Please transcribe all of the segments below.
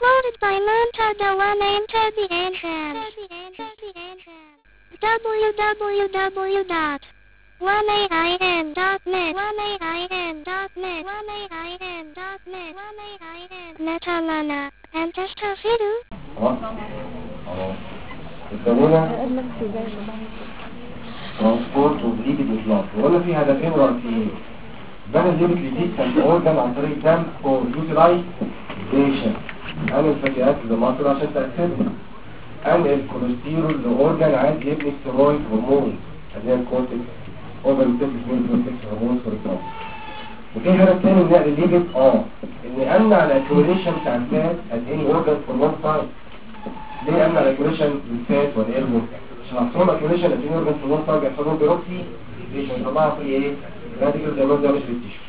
Uploaded by Montada One Enter the Entrance. www.1ain.net Metalana and Testafidu. الثانية ترانسبورت وبليبيد إطلاق وقلنا في هدفين رئيسيين بان الليبيد ريزيستنت أورجان عن طريق الدم أو يوتيلايزيشن أن الفتيات للمصر عشان تأثيرها أن الكوليسترول لأورجان عايز يبني ستيرويد هرمون اللي هي الكورتكس أوفر التكس والكورتكس هرمون فور الكورتكس. وفي هدف تاني من نقل الليبيد إن أمنع الأكيوليشن بتاع الفات at any organ for long time. ليه أمنع الأكيوليشن بالفات والإيربون؟ عشان أحصل أكيوليشن at any organ for long time بيحصلهم بيروكسي ليش يطلعها في إيه؟ راديكال زي ما ده مش بالتيشو.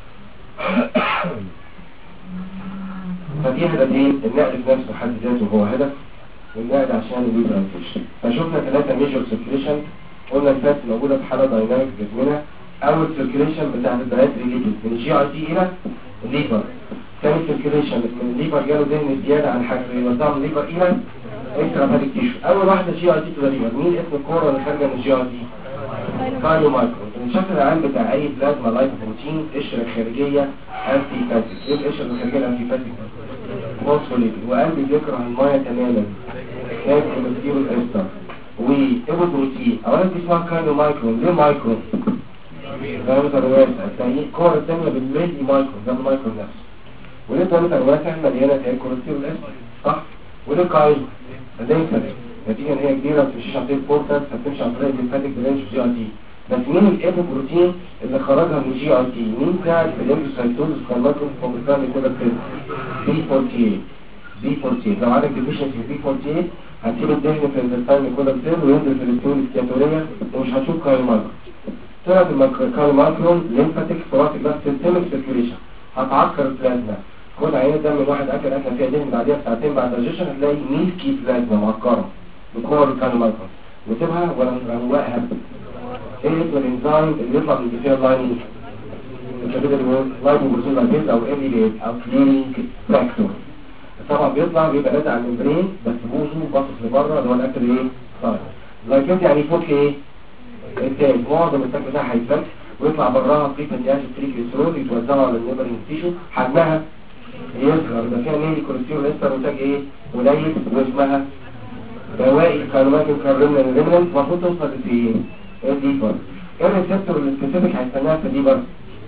ففي هدفين النقل في نفسه حد ذاته هو هدف والنقل عشان الليبرانتيشن. فشوفنا 3 ميجر سيركيليشن قلنا الفات موجودة في حالة دايناميك في جسمنا. أول سيركيليشن بتاعت البنات ريليتد من الجي اي تي إلى الليبر. ثاني سيركيليشن من الليبر جاله ذهن زيادة عن حجم يوزعه من الليبر إلى اكسترا تيشو. أول واحدة جي اي تي تو الليبر. مين اسم الكورة اللي خارجة من الجي اي تي؟ كايلو مايكرون. الشكل العام بتاع أي بلازما لايبوبروتين قشرة خارجية أنتي فاتيك. إيه القشرة الخارجية الأنتي فاتيك؟ فوسفوليبيد. وقلبي بيكره المية تماما. كان كوليسترول إستر وإيبوبروتين. أولا دي اسمها كايلو مايكرون. ليه مايكرون؟ دايمتر واسع. الكورة الثانية بالميلي مايكرون ده المايكرون نفسه. وليه دايمتر واسع مليانة كان كوليسترول إستر صح؟ وليه كايلو؟ لينفاتيك. نتيجة ان هي كبيرة وتمشيش عن طريق البورتال فتمشي عن طريق الليمفاتيك برانش جي اي تي. بس مين الايبوبروتين اللي خرجها من جي اي تي؟ مين ساعد في الانفوسايتوزس كارماكروم فوميتان كده كده؟ بي 48. بي 48 لو عندك ديفيشنسي بي 48 هتسيب الدهن في الانتستاين كده كده وينزل في الاستيول السكياتورية ومش هتشوف كارماكروم. طلعت الكارماكروم ليمفاتيك ثوراتيك بس سيستميك سيركيوليشن هتعكر البلازما. خد عينة دم من واحد اكل اكله فيها دهن بعديها بساعتين بعد الدايجيشن هتلاقي 100 كيس بلازما معكره بكور الكارماكروم وتسيبها ولا نروقها. ايه اسم الانزيم اللي يطلع من البيفير لايننج؟ الكابيتال لايبوبروتين لايبيز او ال دي او كلينينج فاكتور. طبعا بيطلع بيبقى لازق على الممبرين بس بوزه باصص لبره اللي هو الاكل ايه؟ طيب لايبيز يعني فوق ايه؟ التاني معظم التاك بتاعها هيتفك ويطلع براها في فتي اسيد تريجليسيرول يتوزعوا على النيبرنج تيشو حجمها يصغر يبقى فيها ميلي كوليسترول استر وتاج ايه؟ قليل واسمها بواقي الكارماكروم كارمنا الريمننت المفروض توصل لفين؟ الليبر. ايه الريسبتور السبيسيفيك هيستناها في الليبر؟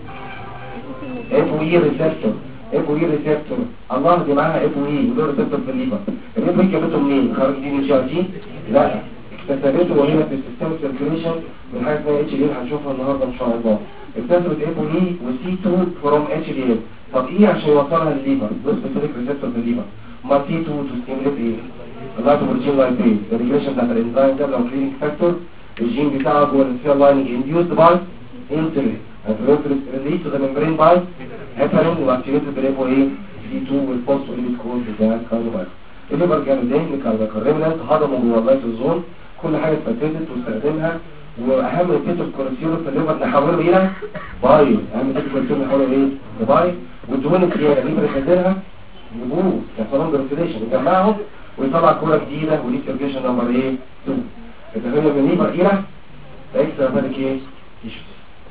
اف اي ريسبتور. اف اي ريسبتور الله دي معاها اف اي ودول ريسبتور في الليبر. الاف اي جابته منين؟ خرج دي من جي ار تي؟ لا اكتسبته وهنا في السيستم سيركيوليشن من حاجه اسمها اتش دي هنشوفها النهارده ان شاء الله. اكتسبت اف اي وسي 2 فروم اتش دي. طب ايه عشان يوصلها للليبر؟ دول سبيسيفيك ريسبتور في الليبر. ما سي 2 تو ستيموليت ايه؟ اللايبوبروتين لايبيز. الريجريشن بتاعت الانزيم ده لو كلينيك فاكتور الجين بتاعه جوه السيل لايننج induced by insulin and released to the membrane by heparin واكتيفيتد بالايبو ايه C2 والفوسفوليبيد كود بتاع الكاربوهيدرات. الليبر جاب دهن كاربوهيدرات هضمه جوه اللايسوزوم كل حاجه اتفتتت واستخدمها. واهم كيتو كوليسترول في الليبر نحوله الى بايو. اهم كيتو كوليسترول نحوله ايه؟ لبايو. والدهون الزياده الليبر يخزنها يبوظ يحصلهم جرافيليشن يجمعهم ويطلع كوره جديده ودي سيركيشن نمبر ايه؟ 2. التغير من الليبر الى اكسترا فاتيك ايه؟ تيشو.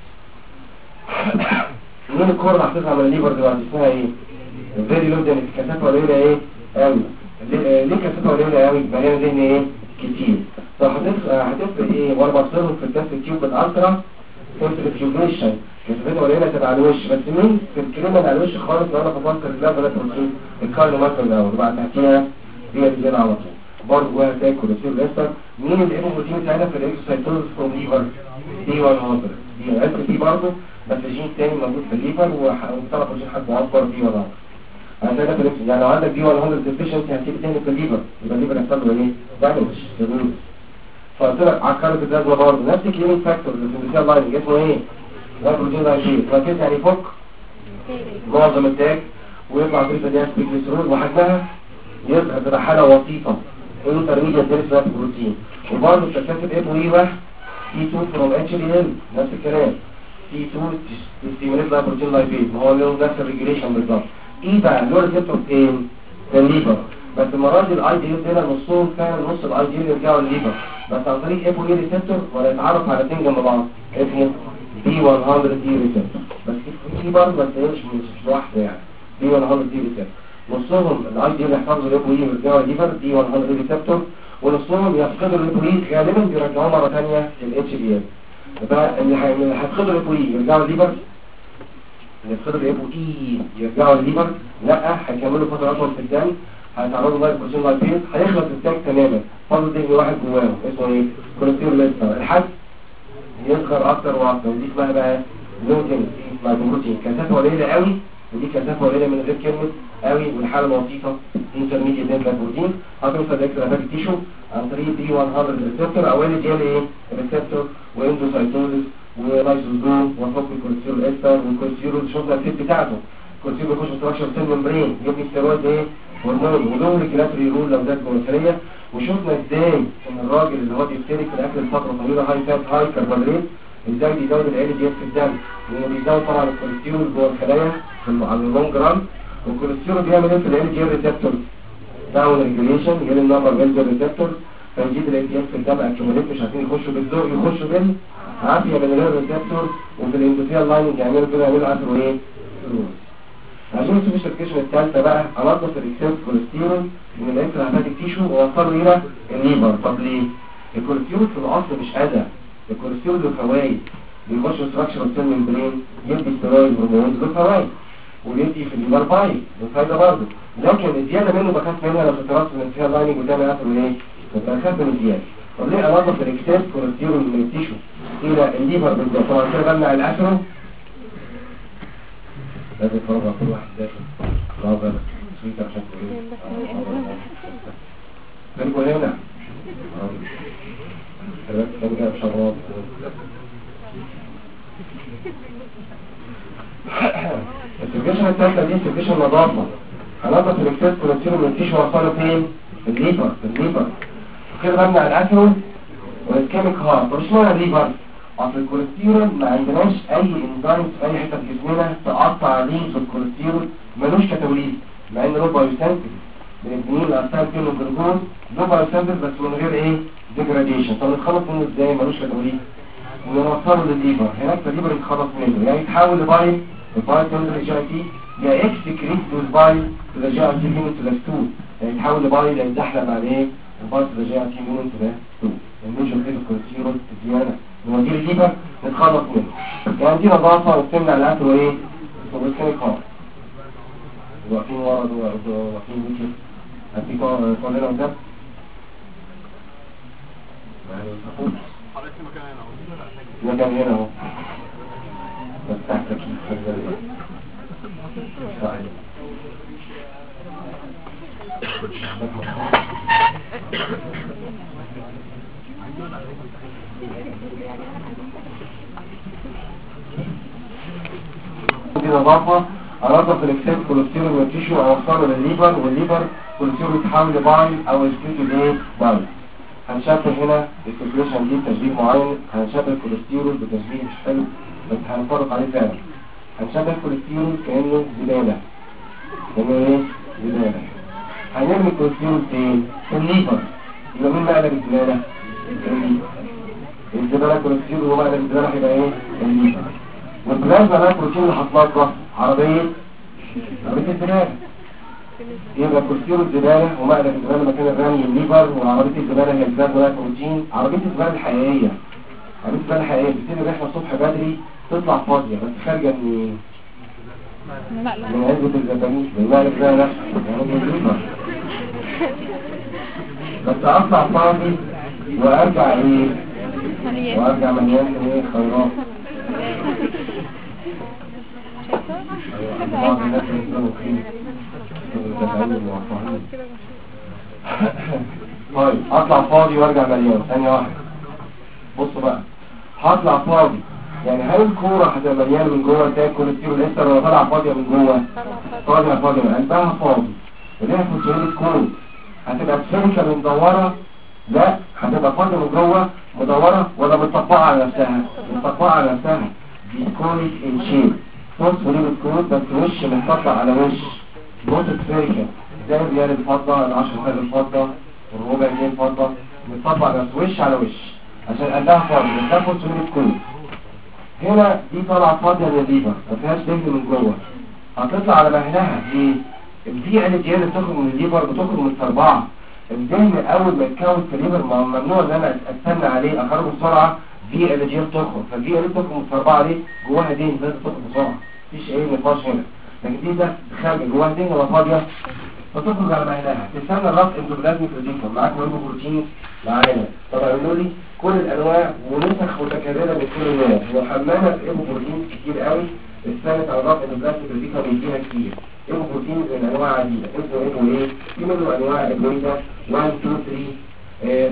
مين الكوره اللي حطيتها على الليبر دلوقتي اسمها ايه؟ فيري لو دهن كثافه قليله ايه؟ قوي. ليه كثافه قليله قوي؟ مليانه دهن ايه؟ كتير. طب هتفرق ايه؟ وانا بفصلهم في التست تيوب بالالترا سنترفيوجيشن كثافتها قليله تبع الوش. بس مين في الكريمه اللي على الوش خالص لو انا بفكر في لابرا بروتين الكارنوماكرون الاول وبعد تحتيها دي دي على طول. برضه جواها تاكل وتصير الاستر. مين الايبوبروتين ساعتها في الاكسوسايتوز فروم ليفر؟ دي 100 دي اس بي برضه بس جين تاني موجود في الليفر وطلع بروتين حجمه اكبر دي 100. عندنا في يعني لو عندك دي 100 ديفيشنسي هتيجي تاني في الليفر يبقى الليفر يحصل له ايه؟ دامج يبوظ. فقلت لك عكرت الجدول برضه نفس الكلينيك فاكتور اللي في السيل لايننج اسمه ايه؟ ده بروتين لايبيز. فكده يعني فك معظم التاج ويطلع طريقه دي اسبيكليسرول وحجمها يظهر تبقى حاله وسيطه انترميديت ديريسوات بروتين. وبرضه بتكتسب اف اي واحد سي 2 فروم اتش دي ال نفس الكلام. سي 2 تستيموليت بروتين لايبيز ما هو له نفس الريجوليشن بالظبط. ايه بقى له ريسبتور فين؟ في الليفر. بس المره دي الاي دي هنا نصهم فعلا نص الاي دي يرجعوا الليفر بس عن طريق اف اي ريسبتور ولا يتعرف على اثنين جنب بعض اسمه بي 100 دي ريسبتور. بس في برضه بس هي مش واحده يعني بي 100 دي ريسبتور. نصهم الاي دي اللي يحفظوا الاف اي يرجعوا الليفر بي 100 دي ريسبتور ونصهم يفقدوا الاف اي غالبا بيرجعوه مره ثانيه للاتش بي ال. يبقى اللي هيفقدوا الاف اي يرجعوا الليفر اللي يفقدوا الاف اي يرجعوا الليفر لا هيكملوا فتره اطول في الدم هيتعرضوا لايكوزين لايبيز هيخلص التاج تماما فاضل دهن واحد جواهم اسمه ايه؟ كوليسترول ليستر الحد يصغر اكتر واكتر ودي اسمها بقى لودنج لايبوبروتين كثافه قليله قوي ودي كثافه قليله من غير كلمه قوي والحاله الوسيطه انترميديت لايبوبروتين هتوصل لاكسترافاتيك تيشو عن طريق بي 100 ريسبتور او ال دي ال ايه ريسبتور واندوسايتوزيس ولايزوزوم وفوق الكوليسترول ليستر والكوليسترول شفنا الفيت بتاعته الكوليسترول بيخش في ستراكشر سيل ممبرين يبني ستيرويد ايه هرمون ولون ريجولاتوري رول لو ذات جلوكاليه وشفنا ازاي ان الراجل اللي هو بيفترق في الاكل لفتره طويله هاي فات هاي كربوهيدرات ازاي بيزود ال دي اس في الدم لانه بيزود طبعا الكوليسترول جوه الخلايا على اللونج ران والكوليسترول بيعمل ايه في ال دي ريسبتور داون ريجوليشن يقل النمبر بينزل ريسبتور فيزيد ال دي اس في الدم اكيوميليت مش عارفين يخشوا بالذوق يخشوا بالعافيه من الريسبتور وفي الاندوثيال لايننج يعملوا كده يعملوا اثر ايه عشان نشوف السيركيشن الثالثه بقى انضف الاكسس كوليسترول من الاكسترافاتيك تيشو ووصله الى الليفر. طب ليه؟ الكوليسترول في الاصل مش اذى الكوليسترول له فوائد بيخش ستراكشر السيل ممبرين يدي ستيرويد هرمون له فوائد ويدي في الليفر باي له فايده برضه لكن الزياده منه بخاف منها لو ستراكشر من فيها لايننج وتعمل اثر ايه؟ بخاف من الزياده. طب ليه انضف الاكسس كوليسترول من التيشو الى الليفر بالظبط؟ طبعا كده بمنع الاثر لازم فرضها كل واحد داخل رابط سويتر عشان كويس تلقوا هنا كان جايب شراب السيركيشن الثالثة دي سيركيشن نظافة هنضف الاكسس كوليسترول من التيشو وصله فين؟ في الليفر كده بمنع الاثرو والاسكيميك هارت. طب اشمعنى الليفر؟ اصل الكوليسترول ما عندناش اي انزيم في اي حته في جسمنا تقطع رينج الكوليسترول ملوش كاتابوليز مع ان له بايوسنتيز بنبنيه الارسال كله جلوكوز له بايوسنتيز بس من غير ايه ديجراديشن. طب نتخلص منه ازاي ملوش كاتابوليز ونوصله للليفر هناك الليفر يتخلص منه يعني يتحول لبايل البايل تنزل للجي اي تي يا اكسكريت البايل تو ذا جي اي تي مينت تو ذا ستول يعني يتحول لبايل يتزحلق على ايه البايل تو ذا جي اي تي مينت تو ذا ستول الميجر كده الكوليسترول الزياده نوديه الليفر نتخلص منه يعني دي نظافه وبتمنع الاكل وايه وبتكون خالص واقفين ورا واقفين بيكي هتيجوا كلنا قدام يعني تفوت مكان هنا اهو بس تحت كيف دي نظافة انضف الاكسس كوليسترول من التيشو اوصله للليفر والليفر كوليسترول يتحول لبايل او يسكريت ايه بايل. هنشبه هنا السيركيشن دي بتشبيه معين هنشبه الكوليسترول بتشبيه مش حلو بس هنفرق عليه فعلا. هنشبه الكوليسترول كانه زباله ايه زباله هنرمي الكوليسترول فين؟ في الليفر. يبقى مين مقلب الزباله؟ الزباله كوليسترول ومقلب الزباله هيبقى ايه؟ الليفر. والبلازما بقى البروتين اللي هتطلع عربيه الزباله يبقى كوليسترول الزباله ومقلب الزباله مكان الرمي الليفر وعربيه الزباله هي البلازما بقى البروتين. عربيه الزباله الحقيقيه بتبتدي الرحله الصبح بدري تطلع فاضيه بس خارجه من علبه الزبانين من مقلب الزباله نفسه يعني من الليفر بس اطلع فاضي وارجع ايه وارجع مليان ايه خيرات. بعض الناس يسلموا فيه طيب اطلع فاضي وارجع مليان ثانية واحدة. بصوا بقى هطلع فاضي يعني هل الكورة هتبقى مليانة من جوه زي الكوليسترول لسه ولا طالعة فاضية من جوه؟ فاضية من قلبها فاضي وليها فوسيوليت كون هتبقى سفنكة مدورة لا هتبقى فاضية من جوه مدورة ولا متطبقة على نفسها؟ متطبقة على نفسها دي كونيك ان شيب فوسفوليبيد كود بس وش متطبق على وش نوت سفيريكال زي الريال الفضة، ال10 ريال الفضة، الربع جنيه الفضة، متطبق نفس وش على وش عشان قدها فاضي، ده فوسفوليبيد كله. هنا دي طالعه فاضيه من الليفر ما فيهاش دهن من جوه، هتطلع على مهلها ايه؟ الدي ان دي اللي بتخرج من الليفر بتخرج من الصربعه. الدهن اول ما يتكون في الليفر ممنوع ان انا استنى عليه اخرجه بسرعه، في ان دي بتخرج، فالدي ان بتخرج من الصربعه دي جواها دهن لازم تخرج بسرعه، مفيش اي نقاش هنا. لكن دي ده خارج جواها دهن ولا فاضيه فتخرج على مهلها، تستنى الربط اندوبلازميك ريتيكولم معاك بروتين معانا. طبعا قالوا لي كل الانواع ونسخ متكرره من كل النوع وحملنا في بروتين كتير قوي، استنت على الربط اندوبلازميك ريتيكولم بيديها كتير. بروتين من انواع عديده، اسمه ايه؟ في منه انواع ادويه 1 2 3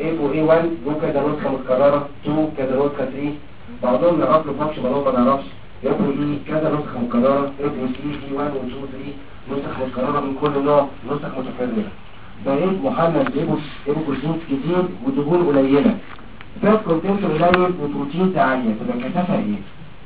A1 له كذا نسخه متكرره، 2 كذا نسخه، 3 بعضهم نعرف له فانكشن بعضهم ما نعرفش. ايه كذا نسخه مكرره، سي 1 و 2 و 3 نسخ متكرره من كل نوع، نسخ متكرره. بقيت محمل بروتين كتير ودهون قليله، فات كونتنت قليل وبروتين عاليه، تبقى كثافه ايه؟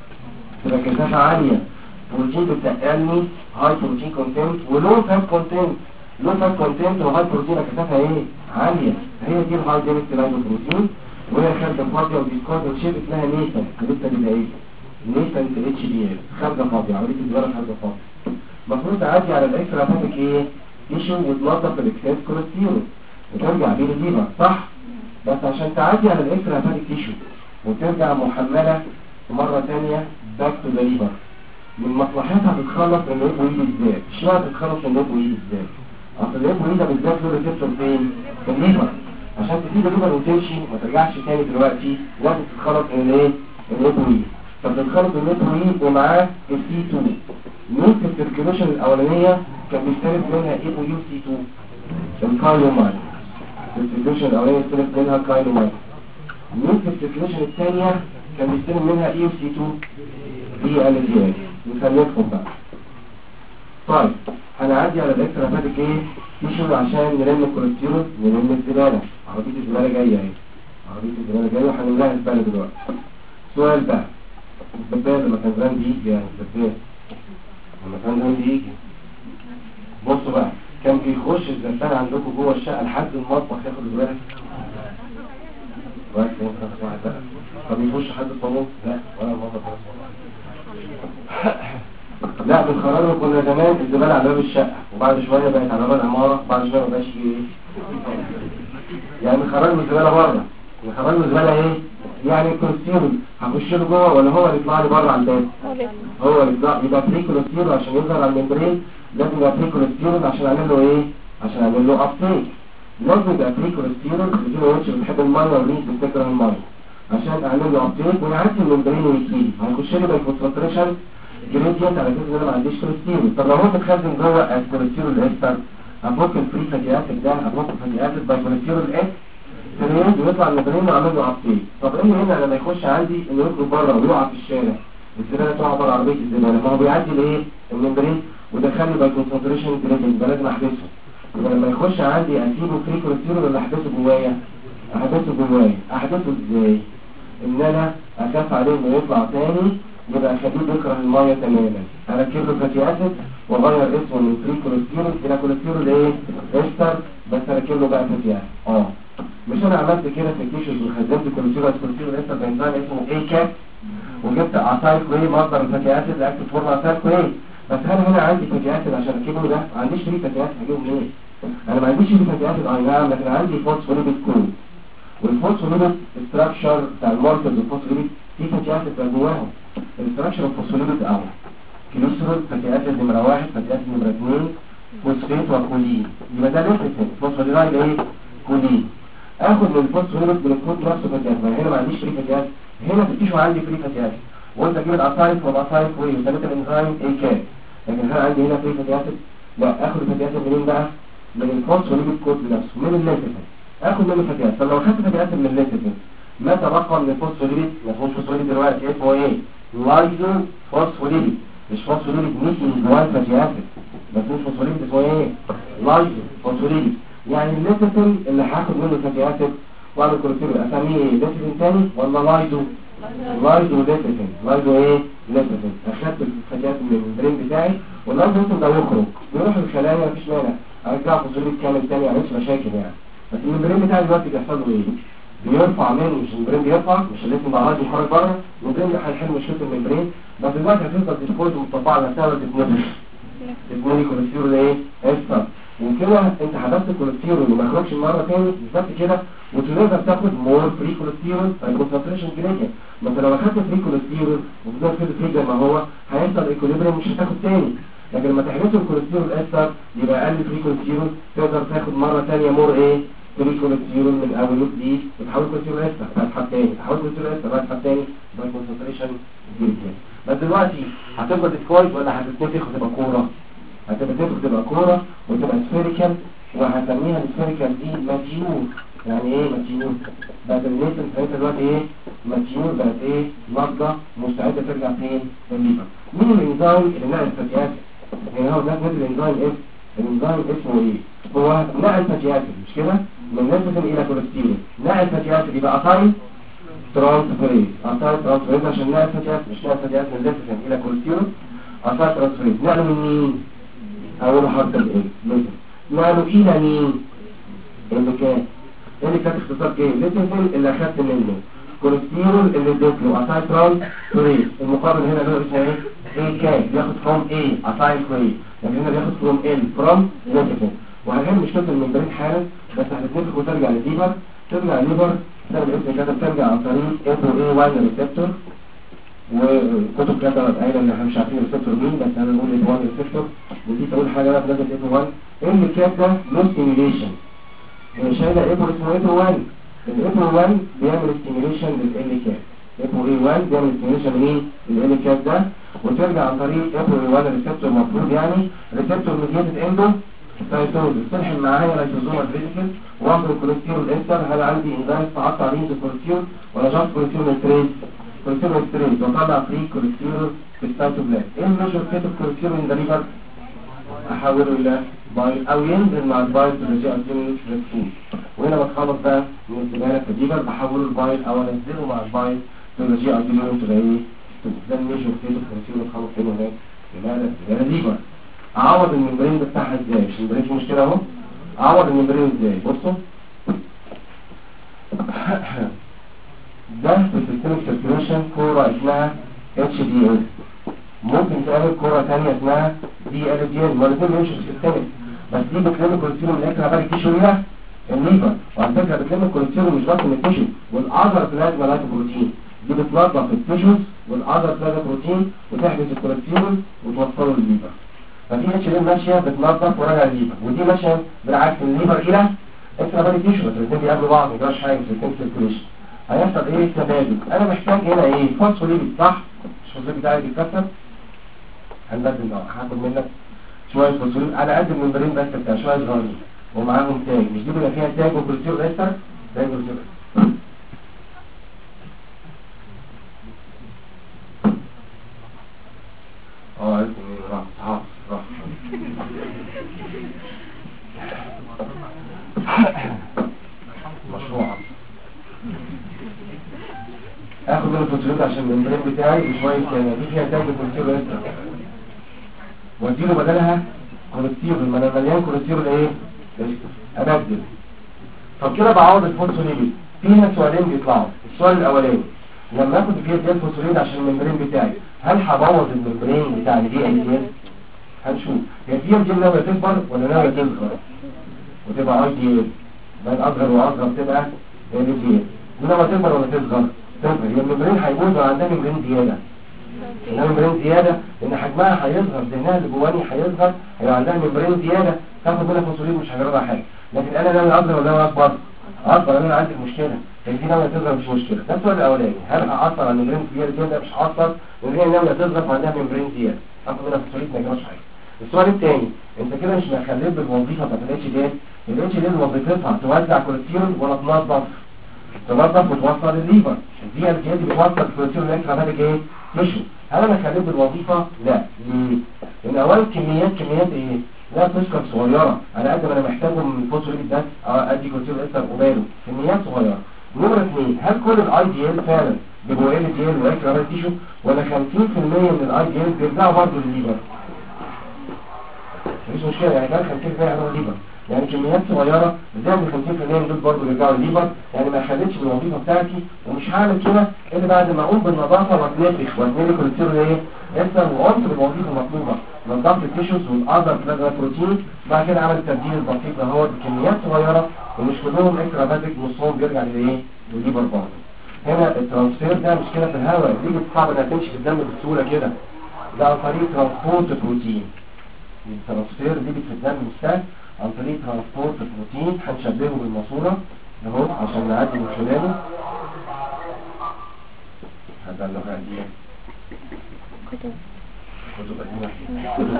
تبقى كثافه عاليه، بروتين بتقلني هاي بروتين كونتنت ولو فات كونتنت، لو فات كونتنت وهاي بروتين كثافه ايه؟ عاليه. هي دي الهاي دينستي لايبوبروتين، وهي خارجه فاضيه وديسكورد شيب اسمها نيسن لسه بدائيه، نيسن اتش دي ال خارجه فاضيه، عمليه الزرع خارجه فاضيه. المفروض تعدي على الاكسترا هاباتيك ايه؟ تيشو وتنظف الاكسس كوليسترول وترجع بيه الليفر صح؟ بس عشان تعدي على الاكسترا هاباتيك تيشو وترجع محمله مره ثانيه باك تو ذا ليفر، من مصلحتها تتخلص من الليبويد ازاي؟ اشمعنى تتخلص من الليبويد ازاي؟ اصل الليبويد ده بالذات له ريسبتور فين؟ في الليفر، عشان تسيب الليفر وتمشي ما ترجعش تاني دلوقتي لازم تتخلص من الايه؟ الليبويد. فبتتخلص من الليبويد ومعاه السي 2. مين في السيركيوليشن الاولانيه كان بيستلف منها اي او يو سي 2 الكايلوماين، السيركيوليشن الاولانيه بيستلف منها كايلوماين. مين في السيركيوليشن الثانيه كان بيستلف منها اي او سي 2 دي ال دي ال. نخليكم بقى. طيب هنعدي على الاكسترا هاباتيك ايه؟ تيشو عشان نلم الكوليسترول نلم الزباله، عربيه الزباله جايه اهي، عربيه الزباله جايه وهنملاها الزباله دلوقتي. سؤال بقى، الدبان لما كان زمان بيجي يعني الدبان لما كان زمان بيجي بصوا بقى كان بيخش الزبان عندكم جوه الشقه لحد المطبخ ياخد الزباله؟ واحد بقى طب يخش حد الصالون؟ لا ولا المطبخ ولا الصالون. لا بالخراب كنا زمان الزباله على باب الشقه وبعد شويه بقت على باب العماره، بعد شويه ما بقاش فيه ايه؟ يعني الخراب الزباله بره، الخراب الزباله ايه؟ يعني الكوليسترول هخش له جوه ولا هو اللي يطلع لي بره على الباب؟ هو اللي يطلع. يبقى فري كوليسترول عشان يظهر على الممبرين لازم يبقى فري كوليسترول عشان اعمل له ايه؟ عشان اعمل له ابتيك. لازم يبقى فري كوليسترول اللي هو بتحب الميه وليه بتكره الميه عشان اعمل له ابتيك ويعدي الممبرين ويجيلي هيخش لي بالكونسنتريشن جريدينت على كده ان انا ما عنديش كوليسترول. طب لو هو متخزن جوه الكوليسترول الاستر هفك الفري فاتي اسيد ده، هفك فاتي اسيد باي كوليسترول اس تمام ويطلع الممبرين واعمل له ابتيك. طب ايه هنا لما يخش عندي انه يخرج بره ويقع في الشارع الزباله تقع بره عربيه الزباله، ما هو بيعدي الايه؟ الممبرين ودخلني باي كونسنتريشن جريدينت يبقى لازم احبسه. يبقى لما يخش عندي اسيبه فري كوليسترول ولا احبسه جوايا؟ احبسه جوايا. احبسه ازاي؟ ان انا اخاف عليه انه يطلع تاني يبقى اخليه بيكره الميه تماما، اركب له فاتي اسيد واغير اسمه من فري كوليسترول الى كوليسترول ايه؟ استر، بس اركب له بقى فاتي اسيد. مش انا عملت كده في الكيشوز وخزنت كوليسترول استر بنزين اسمه اي كاب وجبت عصاير كوي مصدر الفاتي اسيد لاكتف فورم عصاير كوي، بس هل هنا عندي فاتي اسيد عشان اركبه ده؟ ما عنديش فري فاتي اسيد هجيبه منين؟ انا ما عنديش فري فاتي اسيد اي نعم، لكن عندي فوسفوليبيد كود، والفوسفوليبيد استراكشر بتاع الماركرز والفوسفوليبيد في فاتي اسيد بقى جواهم. الاستراكشر الفوسفوليبيد اول كوليسترول فاتي اسيد نمره 1 فاتي اسيد نمره 2 فوسفات وكولين، يبقى ده ليبيد فوسفوليبيد ايه؟ كولين. اخد من الفوسفوليبيد من الكود نفسه فاتي اسيد، هنا ما عنديش فري فاتي اسيد، هنا في التيشو عندي فري فاتي اسيد وانت تجيب العصاير والعصاير كوي وثلاثه الانزيم اي كاب، لكن هنا عندي هنا فري فاتي اسيد. لا اخد الفاتي اسيد منين بقى؟ من الفوسفوليبيد كود نفسه من الليبيد، اخد منه فاتي اسيد. طب لو خدت فاتي اسيد من الليبيد ما تبقى من الفوسفوليبيد؟ ما اسموش فوسفوليبيد دلوقتي، اسمه ايه؟ لايزو فوسفوليبيد، مش فوسفوليبيد ميسنج جواه فاتي اسيد، بس مش فوسفوليبيد اسمه ايه؟ لايزو فوسفوليبيد. يعني الليبيد اللي هاخد منه فاتي اسيد واعمل كوليسترول اسميه ايه؟ ليبيد تاني ولا لايزو؟ لايزو ليبيد، لايزو ايه؟ ليبيد. اخدت الفاتي اسيد من البرين بتاعي واللايزو ده يخرج يروح الخلايا مفيش مانع، هرجع فوسفوريد كامل تاني ما عملش مشاكل يعني. بس الممبرين بتاعي دلوقتي بيحصل له ايه؟ بيرفع منه، مش الممبرين بيرفع، مش الاسم ده عادي يخرج بره، الممبرين ده هيحل مشكله الممبرين، بس دلوقتي هتفضل ديسبوز ومطبقه على نفسها وتتنفخ. تتنفخ كوليسترول ايه؟ استر. وكده انت حدثت الكوليسترول وما يخرجش مره تاني بالظبط كده، وتقدر تاخد مور فري كوليسترول فالكونسنتريشن جريدينت. ما انت لو اخدت فري كوليسترول وفضل كده فري زي ما هو هيحصل ايكوليبريم مش هتاخد تاني. لكن لما تحدثه الكوليسترول استر يبقى اقل فري كوليسترول، تقدر تاخد مره ثانيه مور ايه؟ فري كوليسترول من اول وجديد، وتحول كوليسترول استر فتحط تاني، تحول كوليسترول استر فتحط تاني، يبقى الكونسنتريشن جريدينت. بس دلوقتي هتفضل سكويز ولا هتتنفخ وتبقى كوره؟ هتبقى تبقى كوره وتبقى سفيريكال، وهسميها السفيريكال دي ماتيور. يعني ايه ماتيور؟ بقت النيتن بتاعتها دلوقتي ايه؟ ماتيور، بقت ايه؟ ناضجه مستعده ترجع فين؟ للليفر. مين الانزيم اللي نقل الفاتي اسيد؟ يعني هو ده الانزيم ايه؟ الانزيم اسمه ايه؟ هو نقل فاتي اسيد مش كده؟ من نيتروجين الى كوليسترول. نقل فاتي اسيد يبقى اسايل ترانسفيريز. اسايل ترانسفيريز عشان نقل فاتي اسيد، مش نقل فاتي اسيد من نيتروجين الى كوليسترول. اسايل ترانسفيريز نقله من مين؟ اول حرف الايه؟ مثل نقله الى مين؟ اللي كانت اختصار ايه؟ ليتنفين اللي اخدت منه كوليسترول اللي اديت له اسايل ترانسفيريز. المقابل هنا اللي هو اسمه ايه؟ اي كان بياخد فروم ايه؟ اسايل فري، لكن هنا بياخد فروم ال فروم ليتنفين. وهنعمل مشكله الممبرين حالا، بس هتتنفخ وترجع للليفر. ترجع الليفر بسبب الاسم كده بترجع عن طريق ابو اي 1 ريسبتور، وكتب كده قايله ان احنا مش عارفين ريسبتور مين، بس انا بقول ابو 1 ريسبتور. ودي تقول حاجه بقى بلازم ابو 1 اللي كان ده نو ستيميوليشن، شايله ابو اسمه ابو 1. الابو 1 بيعمل ستيميوليشن لل كاب. ابو اي 1 بيعمل ستيميوليشن لمين؟ لل كاب ده، وترجع عن طريق ابو اي 1 ريسبتور. المفروض يعني ريسبتور ميديتد اندو سايتوز تلحم معايا لايسوزوم الفيزيكال واخد الكوليسترول انتر. هل عندي انزيم تقطع رينج الكوليسترول ولا جاست كوليسترول ستريت؟ كوليسترول ستريت وطلع فري كوليسترول في السايتوبلازم. ايه الميجر فيت الكوليسترول من الليفر؟ احوله الى بايل او ينزل مع البايل ترجع الجينيك ريسبتور. وهنا بتخلص بقى من الزباله في الليفر بحوله البايل او انزله مع البايل ترجع الجينيك تلاقيه. ده الميجر فيت الكوليسترول بتخلص منه هناك زباله الليفر. اعوض الممبرين بتاعها ازاي؟ مش الممبرين في مشكله اهو. اعوض الممبرين ازاي؟ بصوا ده في السيستميك سيركيوليشن كوره اسمها اتش دي ال، ممكن تقابل كوره ثانيه اسمها دي ال دي ال، والاثنين بيمشوا في السيستميك، بس دي بتلم الكوليسترول من الاكسترا بالك تيشو ليها الليفر. وعلى فكره بتلم الكوليسترول مش بس من التيشو والاذر بلازما لايكوبروتين، دي بتنظف التيشوز والاذر بلازما بروتين وتحبس الكوليسترول وتوصله للليفر. ففي اتش دي ماشيه بتنظف وراجع الليفر، ودي ماشيه بالعكس من الليفر الى اكسترا بالك تيشو، بس الاثنين بيقابلوا بعض ما يجراش حاجه في السيستميك سيركيوليشن. هيحصل ايه؟ تبادل. انا محتاج هنا ايه؟ فوسفوليبيد صح؟ مش الفوسفوليبيد بتاعي بيتكسر، هنبدل بقى هاخد منك شويه فوسفوليبيد على قد الممبرين بس بتاع شويه صغيرين ومعاهم تاج. مش دي بيبقى فيها تاج وكوليسترول استر؟ تاج وكوليسترول عرفت منين؟ راح مشروع اخد من الفوسفوليبيد عشان الممبرين بتاعي بشويه دي فيها تاج وكوليسترول استر، واديله بدلها كوليسترول. ما انا مليان كوليسترول ايه؟ ابدل. طب كده بعوض الفوسفوليبيد. في هنا سؤالين بيطلعوا. السؤال الاولاني لما اخد فيه دي الفوسفوليبيد عشان الممبرين بتاعي هل هبوظ الممبرين بتاع الدي ال دي؟ هنشوف هي الدي ال دي ناويه تكبر ولا ناويه تصغر وتبقى اي دي ال، بقى اصغر واصغر تبقى ال دي ال. ناويه تكبر ولا تصغر؟ تكبر. هي الممبرين هيبوظ وعندها ممبرين زياده، انها ممبرين زياده لان حجمها هيظهر، ذهنها اللي جواني هيظهر، هيبقى عندها ممبرين زياده تاخد منها فوسفوليبيد مش هيجرى حاجه. لكن انا ناوي اصغر ولا ناوي اكبر؟ اكبر. انا عندي مشكله هي دي ناويه تصغر مش مشكله. ده السؤال الاولاني، هل هاثر على الممبرين زياده؟ مش هاثر لان هي ناويه تصغر وعندها ممبرين زياده تاخد منها فوسفوليبيد ما يجراش حاجه. السؤال الثاني انت كده مش مخليت بالوظيفه بتاعت الاتش دي. الاتش دي وظيفتها توزع كوليسترول ولا تنظف وتوصل للليفر. الدي ال دي بتوصل الكوليسترول الاكسترا بالك ايه؟ تيشو. هل انا خليت بالوظيفه؟ لا. ليه؟ لان اولا كميات ايه؟ لا تسكر صغيره على قد ما انا محتاجه من الفوسفوليبيد ده ادي كوليسترول اكسترا وباله كميات صغيره. نمره 2 هل كل الاي دي ال فعلا بيبقوا ال دي ال واكسترا بالك تيشو ولا 50% من الاي دي ال بيرجعوا برضه للليفر؟ مفيش مشكله، يعني كان 50% هيروح ليفر، يعني كميات صغيره زائد ال 50% من دول برضه بيرجعوا لليفر، يعني ما خدتش من الوظيفه بتاعتي. ومش هعمل كده الا بعد ما اقوم بالنظافه واتنفخ واتملي كوليسترول ايه لسه، وقمت بالوظيفه المطلوبه، نظفت التيشوز والاذر بلازما بروتين. بعد كده عمل التبديل البسيط اهو بكميات صغيره، ومش كلهم اكسترافاتيك، نصهم بيرجع لايه؟ للليفر برضه. هنا الترانسفير ده مش كده في الهواء، دي صعب انها تمشي في الدم بسهوله كده، ده عن طريق ترانسبورت بروتين. الترانسفير دي في الدم مش سهل، عن طريق ترانسبورت بروتين. هنشبهه بالماسوره اهو عشان نعدي من خلاله. هدلق عندي كتب قديمه، كتب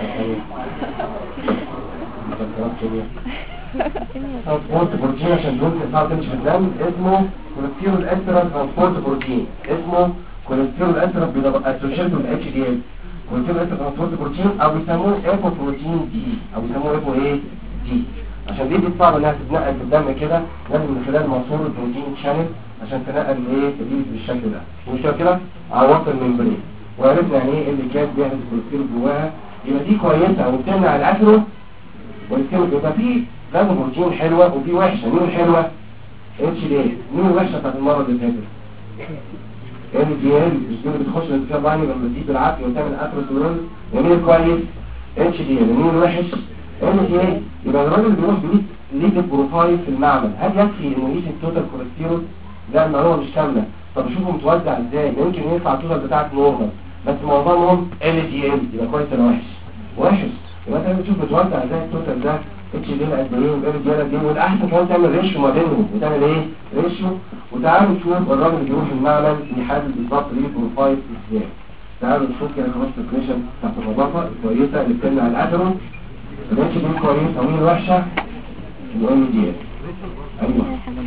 كيمياء ترانسبورت بروتين عشان دول صعب تمشي في الدم. اسمه كوليسترول استرال ترانسبورت بروتين، اسمه كوليسترول استرال بيبقى اسوشيتد بالاتش دي ال، كوليسترول استرال ترانسبورت بروتين، او بيسموه ايكو بروتين دي، او بيسموه ايكو ايه دي. عشان دي صعب انها تتنقل في الدم كده، لازم من خلال ماسوره البروتين شانل عشان تنقل ايه اللي بالشكل ده. ومش كده على وسط الممبرين، وعرفنا يعني ايه اللي كان بيحدث كوليسترول جواها. يبقى دي كويسه وبتمنع الاثرو والكيمياء. يبقى في لازم بروتين حلوه وفي وحشه. مين الحلوه؟ اتش دي ال. مين الوحشه بتاعت المرض اللي فاتت؟ ال دي ال. مش دي اللي بتخش الانتفاع بعيني لما تزيد بالعافيه وتعمل اثروسكليروز. ومين الكويس؟ اتش دي ال. مين الوحش؟ ال دي ال. يبقى الراجل اللي بيروح بيقيس ليبيد بروفايل في المعمل، هل يكفي انه يقيس التوتال كوليسترول؟ لا، المعلومه مش كامله. طب اشوفه متوزع ازاي؟ يمكن ينفع التوتال بتاعك نورمال بس معظمهم ال دي ال، يبقى كويس ولا وحش؟ وحش. يبقى انت بتشوف بتوزع ازاي التوتال ده اتش دي ال قد ايه وال دي ال قد ايه، والاحسن كمان تعمل ريشيو ما بينهم، وتعمل ايه؟ ريشيو. وتعالوا نشوف الراجل اللي بيروح المعمل يحدد بالظبط ليه بروفايل ازاي. تعالوا نشوف كده خلاص الكريشن بتاعت النظافه الكويسه اللي بتمنع الاثرو. الاتش دي كويسه ومين الوحشه؟ ال دي ال. ايوه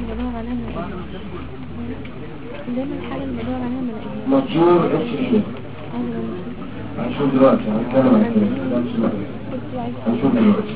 ماتيور اتش دي ال. هنشوف دلوقتي، هنتكلم عن الكلام هنشوف دلوقتي.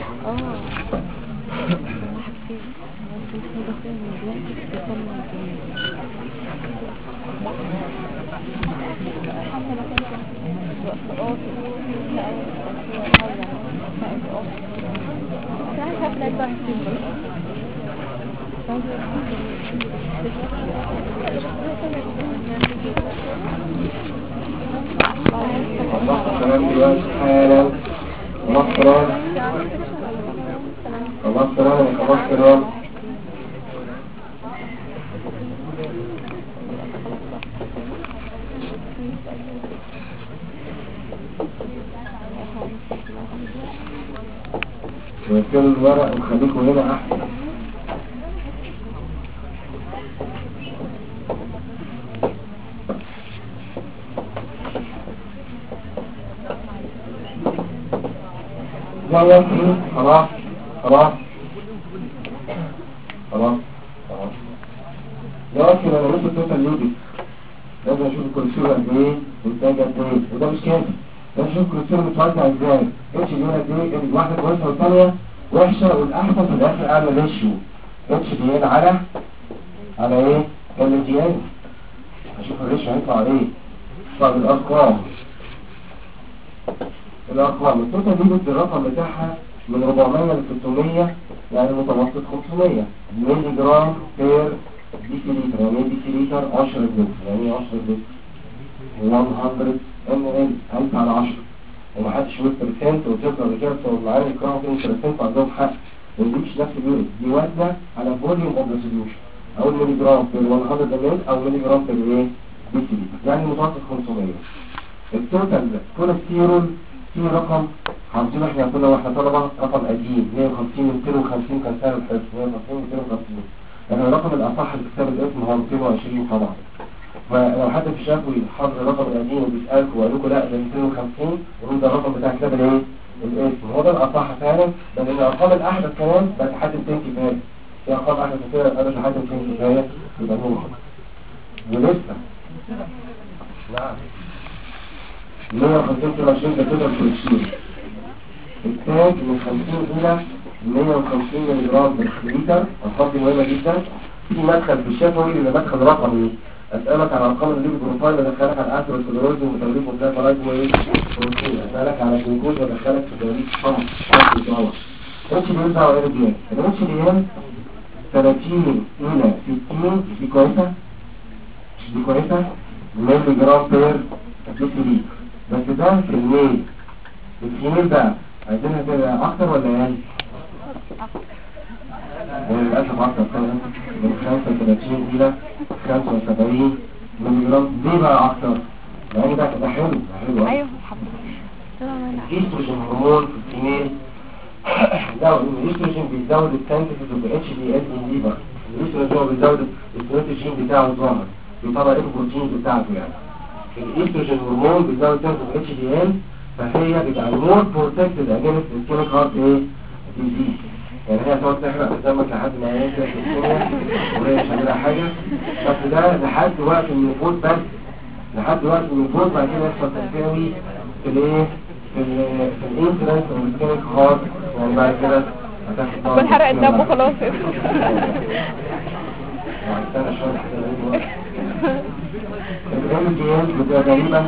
خلصت الكلام دلوقتي حالا. خلصت كلام خلصت كلام خلصت كلام. ويكتلوا الورق وخليكوا هنا احسن. لا يكفي. خلاص خلاص خلاص خلاص. لكن انا مش التوتال ليبيد، لازم اشوف الكوليسترول قد ايه والتاج قد ايه، وده مش كافي. لازم اشوف الكوليسترول متوزع ازاي، اتش دي قد ايه، الواحده كويسه والثانيه وحشه، والاحسن في الاخر اعمل ريشيو اتش دي ال على ايه؟ ال دي ال. اشوف الريشيو هيطلع ايه. طب الارقام التوتال ليبيد الرقم بتاعها من 400 ل 600، يعني متوسط 500 ملي جرام بير ديسيليتر. يعني ايه ديسيليتر؟ 10 لتر. يعني 10 لتر 100 ml 1000 على 10. ومحدش يقول برسنت وتفضل كده تصور معايا يكرهوا كلمة برسنت عندهم حق، ما يجيبش نفس اليونت، دي وزنة على فوليوم اوف ذا سوليوشن، او ملي جرام بير 100 ml او ملي جرام بير ايه ديسيليتر، يعني متوسط 500. التوتال كوليسترول في رقم حافظينه احنا كنا واحنا طلبه، رقم قديم 150 250 كان سهل الحفظ، 150 250. لكن الرقم الاصح في كتاب الاسم هو 220 طبعا. فلو حد في شافوي حافظ الرقم القديم وبيسالكم وقال لكم لا ده 250 قولوا ده الرقم بتاع كتاب الايه؟ الاسم. هو ده الاصح فعلا، لان الارقام الاحدث كمان بقت لحد 200 كفايه. في ارقام احدث كتير قالت لحد 200 كفايه يبقى نوصل. ولسه نعم 150 20 ده كده كوليسترول. التاج من 50 الى 150 ملي جرام باللتر. الارقام دي مهمه جدا. في مدخل في الشفوي اللي مدخل رقمي اسالك على ارقام الليبيد بروفايل ادخلك على الاثيروسكليروز وميتابوليزم وبلازما وايه بروتين، اسالك على الجلوكوز وادخلك في تدريب صمت اتش دي ام بقى وار دي ام. الاتش دي ام 30 الى 60 دي كويسه، دي كويسه ملي جرام بير ديسيليتر، بس ده في الميل. الفيميل بقى عايزينها تبقى اكتر ولا اقل؟ للاسف اكتر فعلا، من 35 الى 75 ملي جرام. ليه بقى اكتر؟ لان ده حلو، ده حلو. ايوه الاستروجين هرمون في الفيميل ده الاستروجين بيزود السنتيز اوف اتش دي ال ان ليفر. الاستروجين بيزود البروتين بتاعه الظاهر، بيطلع البروتين بتاعته يعني. الاستروجين هرمون بيزود السنتيز اوف اتش دي ال، فهي بيبقى مور بروتكتد اجينست الكيميك هارت ايه ديزيز. يعني هي تقعد تحرق في دمك لحد ما ينزل في الكيمياء وهي مش عامله حاجه، بس ده لحد وقت النفوذ، بس لحد وقت النفوذ. بعد كده يحصل تساوي في الايه في الانسيدنس اوف الكيميك هارت، يعني بعد كده هتاخد كل حرق الدم وخلاص. استنى شويه كده. الام دي ال بتبقى تقريبا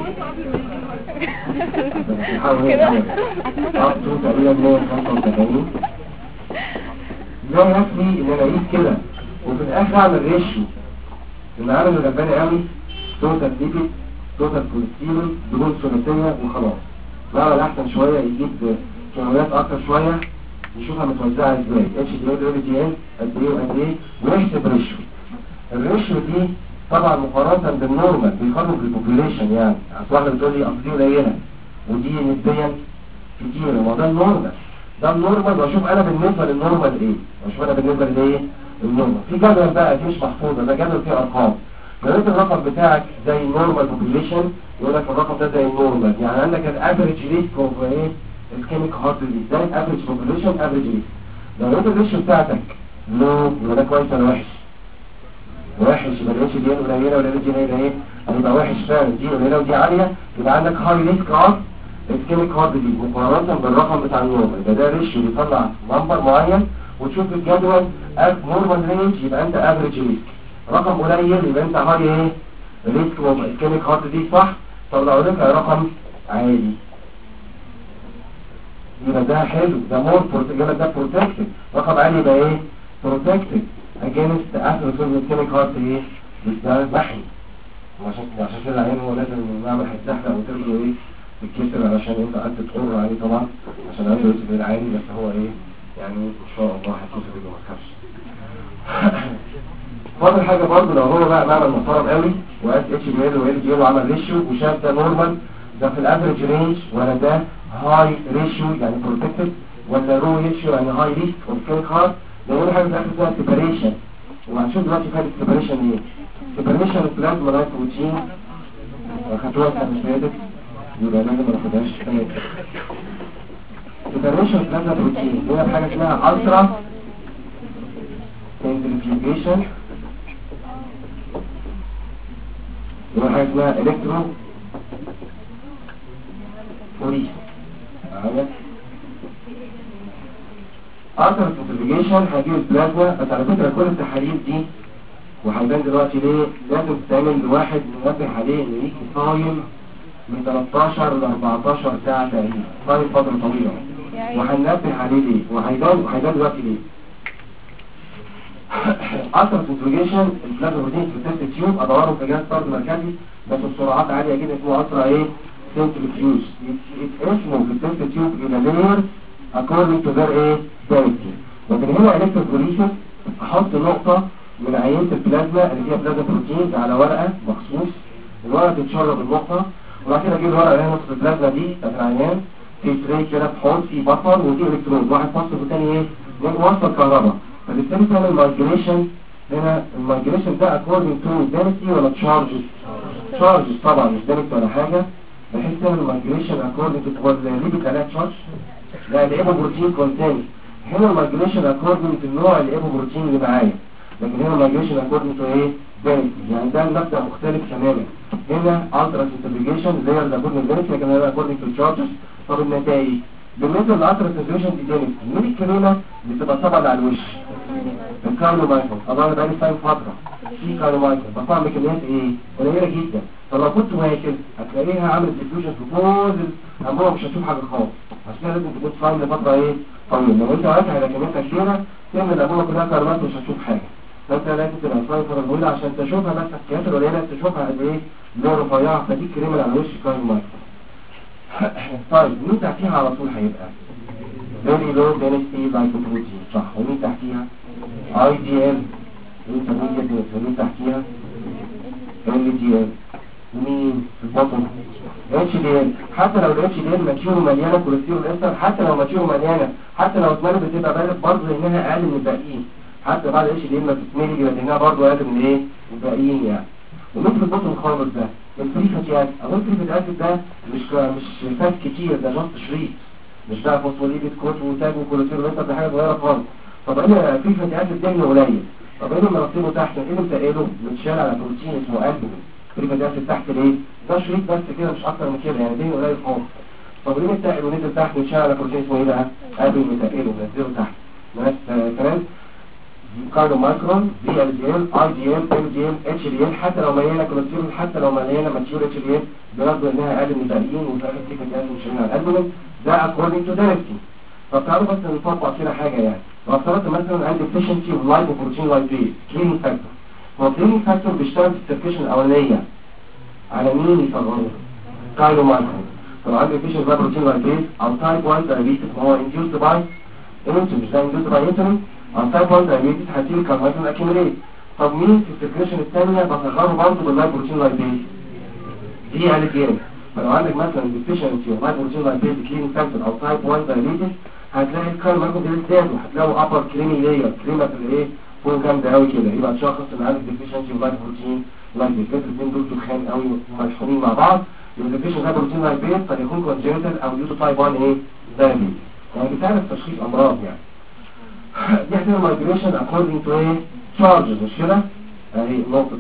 كده أصله تقريبا 175. لا يكفي ان انا اقيس كده وفي الاخر اعمل ريشيو ان عامل الغلباني قوي توتال ليبيد توتال كوليسترول دهون ثلاثيه وخلاص. بعمل احسن شويه يجيب كميات اكتر شويه يشوفها متوزعه ازاي، اتش دي ال ودي دي ال قد ايه وقد ايه، ويحسب ريشيو. الريشيو دي طبعا مقارنه بالنورمال بيقارنوا بالبوبوليشن، يعني اصل واحده بتقول لي اصل دي قليله ودي نسبيا كتير، ما ده النورمال، ده النورمال. واشوف انا بالنسبه للنورمال ايه، واشوف انا بالنسبه لايه النورمال. في جدول بقى مش محفوظه، ده جدول فيه ارقام. لو انت الرقم بتاعك زي النورمال بوبوليشن يقول لك الرقم ده زي النورمال، يعني عندك الافريج ريسك اوف ايه الكيميك هارت ديزيز زي الافريج بوبوليشن افريج ريسك. لو انت الريشيو بتاعتك لو يبقى ده كويس ولا وحش؟ وحش، يبقى الاتش دي ان قليله ولا الاتش دي ان ايه؟ هيبقى وحش فعلا، دي قليله ودي عاليه، يبقى عندك هاي ريسك اوف الكيميك هارت دي مقارنه بالرقم بتاع النورمال. يبقى ده ريشيو بيطلع نمبر معين وتشوف الجدول نورمال رينج، يبقى انت افريج ريسك. رقم قليل يبقى انت هاي ايه ريسك اوف الكيميك هارت دي، صح؟ طلعوا لك رقم عالي يبقى ده حلو، ده مور يبقى ده بروتكتد. رقم عالي يبقى ايه بروتكتد اجينست اثيروسكليروز الكيميك هارت ايه ده محمي. عشان كده العين هو لازم نعمل هتحرق وترجع ايه الكسر علشان انت قعدت تقر عليه طبعا عشان عنده يوسف العالي، بس هو ايه يعني ان شاء الله هتكسر اللي ما تخافش. فاضل حاجه برضه لو هو بقى معمل محترم قوي وقاس اتش دي ال وال دي ال وعمل ريشيو وشاف ده نورمال، ده في الافريج رينج ولا ده هاي ريشيو يعني بروتكتد، ولا رو ريشيو يعني هاي ريسك اوف كيميك هارت. ده اول حاجه في الاخر اسمها سيبريشن، وهنشوف دلوقتي فايده السيبريشن ايه. سيبريشن البلازما لايت بروتين اخدوها السنه اللي فاتت يبقى لازم ما ناخدهاش تاني. سيبريشن البلازما بروتين هي حاجه اسمها الترا سنترفيوجيشن، هي حاجه اسمها الكترو فوريس. الترا سنترفيوجيشن هيجيب البلازما، بس على فكره كل التحاليل دي وهيبان دلوقتي ليه لازم تتعمل لواحد ننبه عليه ان يجي صايم من 13 ل 14 ساعه تقريبا، صايم فتره طويله، وهننبه عليه ليه وهيبان دلوقتي ليه. الترا سنترفيوجيشن البلازما بروتين في التست تيوب ادوره في جهاز طرد مركزي بس بسرعات عاليه جدا، اسمه الترا ايه سنترفيوج. اسمه في التست تيوب الى لير according to their ايه density. لكن هنا الكتروفوريسيس احط نقطه من عينة البلازما اللي فيها بلازما بروتين على ورقة مخصوص، الورقة تتشرب النقطة وبعد كده اجيب الورقة اللي هي نقطة البلازما دي بتاعت العيان في تري كده بحوض فيه بطل وفيه الكترود، واحد فصل والتاني ايه موصل كهرباء، فبالتالي تعمل مايجريشن. هنا المايجريشن ده according to density ولا تشارجز؟ تشارجز طبعا مش density ولا حاجة، بحيث تعمل مايجريشن according to ولا ليبيك عليها تشارج؟ لا الايبو بروتين كونتين. هنا المايجريشن according to النوع الايبو بروتين اللي معايا، لكن هنا المايجريشن according to ايه density، يعني ده المبدأ مختلف تماما. هنا الترا سنترفيوجيشن زي اللي according to density، لكن هنا according to charges. طب النتائج بالنسبه للالترا سنترفيوجين دي density مين الكريمه اللي بتبقى طبعا على الوش؟ الكارنومايكروس. انا بقالي فاهم فتره في كاربوهيدرات بطلع بكميات ايه قليله جدا. طب لو كنت واكل هتلاقيها عامل ديفيوجن في كل الانبوبه، مش هتشوف حاجه خالص. عشان كده لازم تكون صايم لفتره ايه طويله. لو انت واكل على كميات كتيره تعمل الانبوبه كلها كاربوهيدرات مش هتشوف حاجه. فانت لازم تبقى صايم فتره طويله عشان تشوفها، بس الكميات القليله تشوفها قد ايه اللي هو رفيعه، فدي كريمه على وش كاربوهيدرات. طيب مين تحتيها على طول هيبقى very low density lipoprotein صح. ومين تحتيها IDL ومين تحتيها LDL ومين في البطن HDL. حتى لو ال HDL ماتيور مليانه كوليسترول استر، حتى لو ماتيور مليانه، حتى لو اتملت بتبقى بارد برضه لانها اقل من الباقيين. حتى بعد HDL ما تتملي يبقى لانها برضه اقل من ايه الباقيين يعني. ومين في البطن خالص ده الفري فاتي اسيد. اقول فري فاتي اسيد ده مش فات كتير، ده جاست شريط، مش بقى فوسفوليبيد كوت وتاج وكوليسترول استر، ده حاجه صغيره خالص. طب انا فري فاتي اسيد ده قليل، طب ايه اللي مرتبه تحت؟ ايه اللي متقله؟ متشال على بروتين اسمه البومين. فري فاتي اسيد تحت ليه؟ ده شريط بس كده مش اكتر من كده يعني، ده قليل خالص. طب ليه متقل ونزل تحت ومتشال على بروتين اسمه ايه بقى؟ البومين متقله ونزله تحت. ناس كمان كاربو مايكرون VLDL IDL LDL HDL، حتى لو مليانه كوليسترول، حتى لو مليانه ماتيور HDL برضه انها اقل من الباقيين، وفي الاخر تيجي تقل من شريان الالبومين ده according to density. طب تعالوا بس نطبق كده حاجه يعني. لو افترضت مثلا عندي deficiency of lipoprotein lipase clearing factor، هو clearing factor بيشتغل في السيركيشن الاولانيه على مين يصغره؟ كاربو مايكرون. فلو عندي deficiency of lipoprotein lipase او type 1 diabetes هو induced by insulin، مش ده induced by insulin عن تايب 1 دايبيتس هتيجي كاربوهيدرات اكيميليت. طب مين في السيركيشن الثانيه بصغره برضه باللايبوبروتين لايبيز دي قالت ايه؟ فلو عندك مثلا ديفيشنسي اوف لايبوبروتين لايبيز كلينيك فاكتور او تايب 1 دايبيتس هتلاقي الكاربوهيدرات بيزداد، وهتلاقوا ابر كريمي لاير كريمه في الايه فوق جامده قوي كده، يبقى تشخص ان عندك ديفيشنسي اوف لايبوبروتين لايبيز. الاثنين دول تخان قوي ملحومين مع بعض. الديفيشن لايبوبروتين لايبيز قد يكون كونجنتال او ديو تو تايب 1 ايه دايبيتس، يعني بتعرف تشخيص امراض يعني. دي هتبقى migration according to ايه charges، مش كده؟ اهي نقطة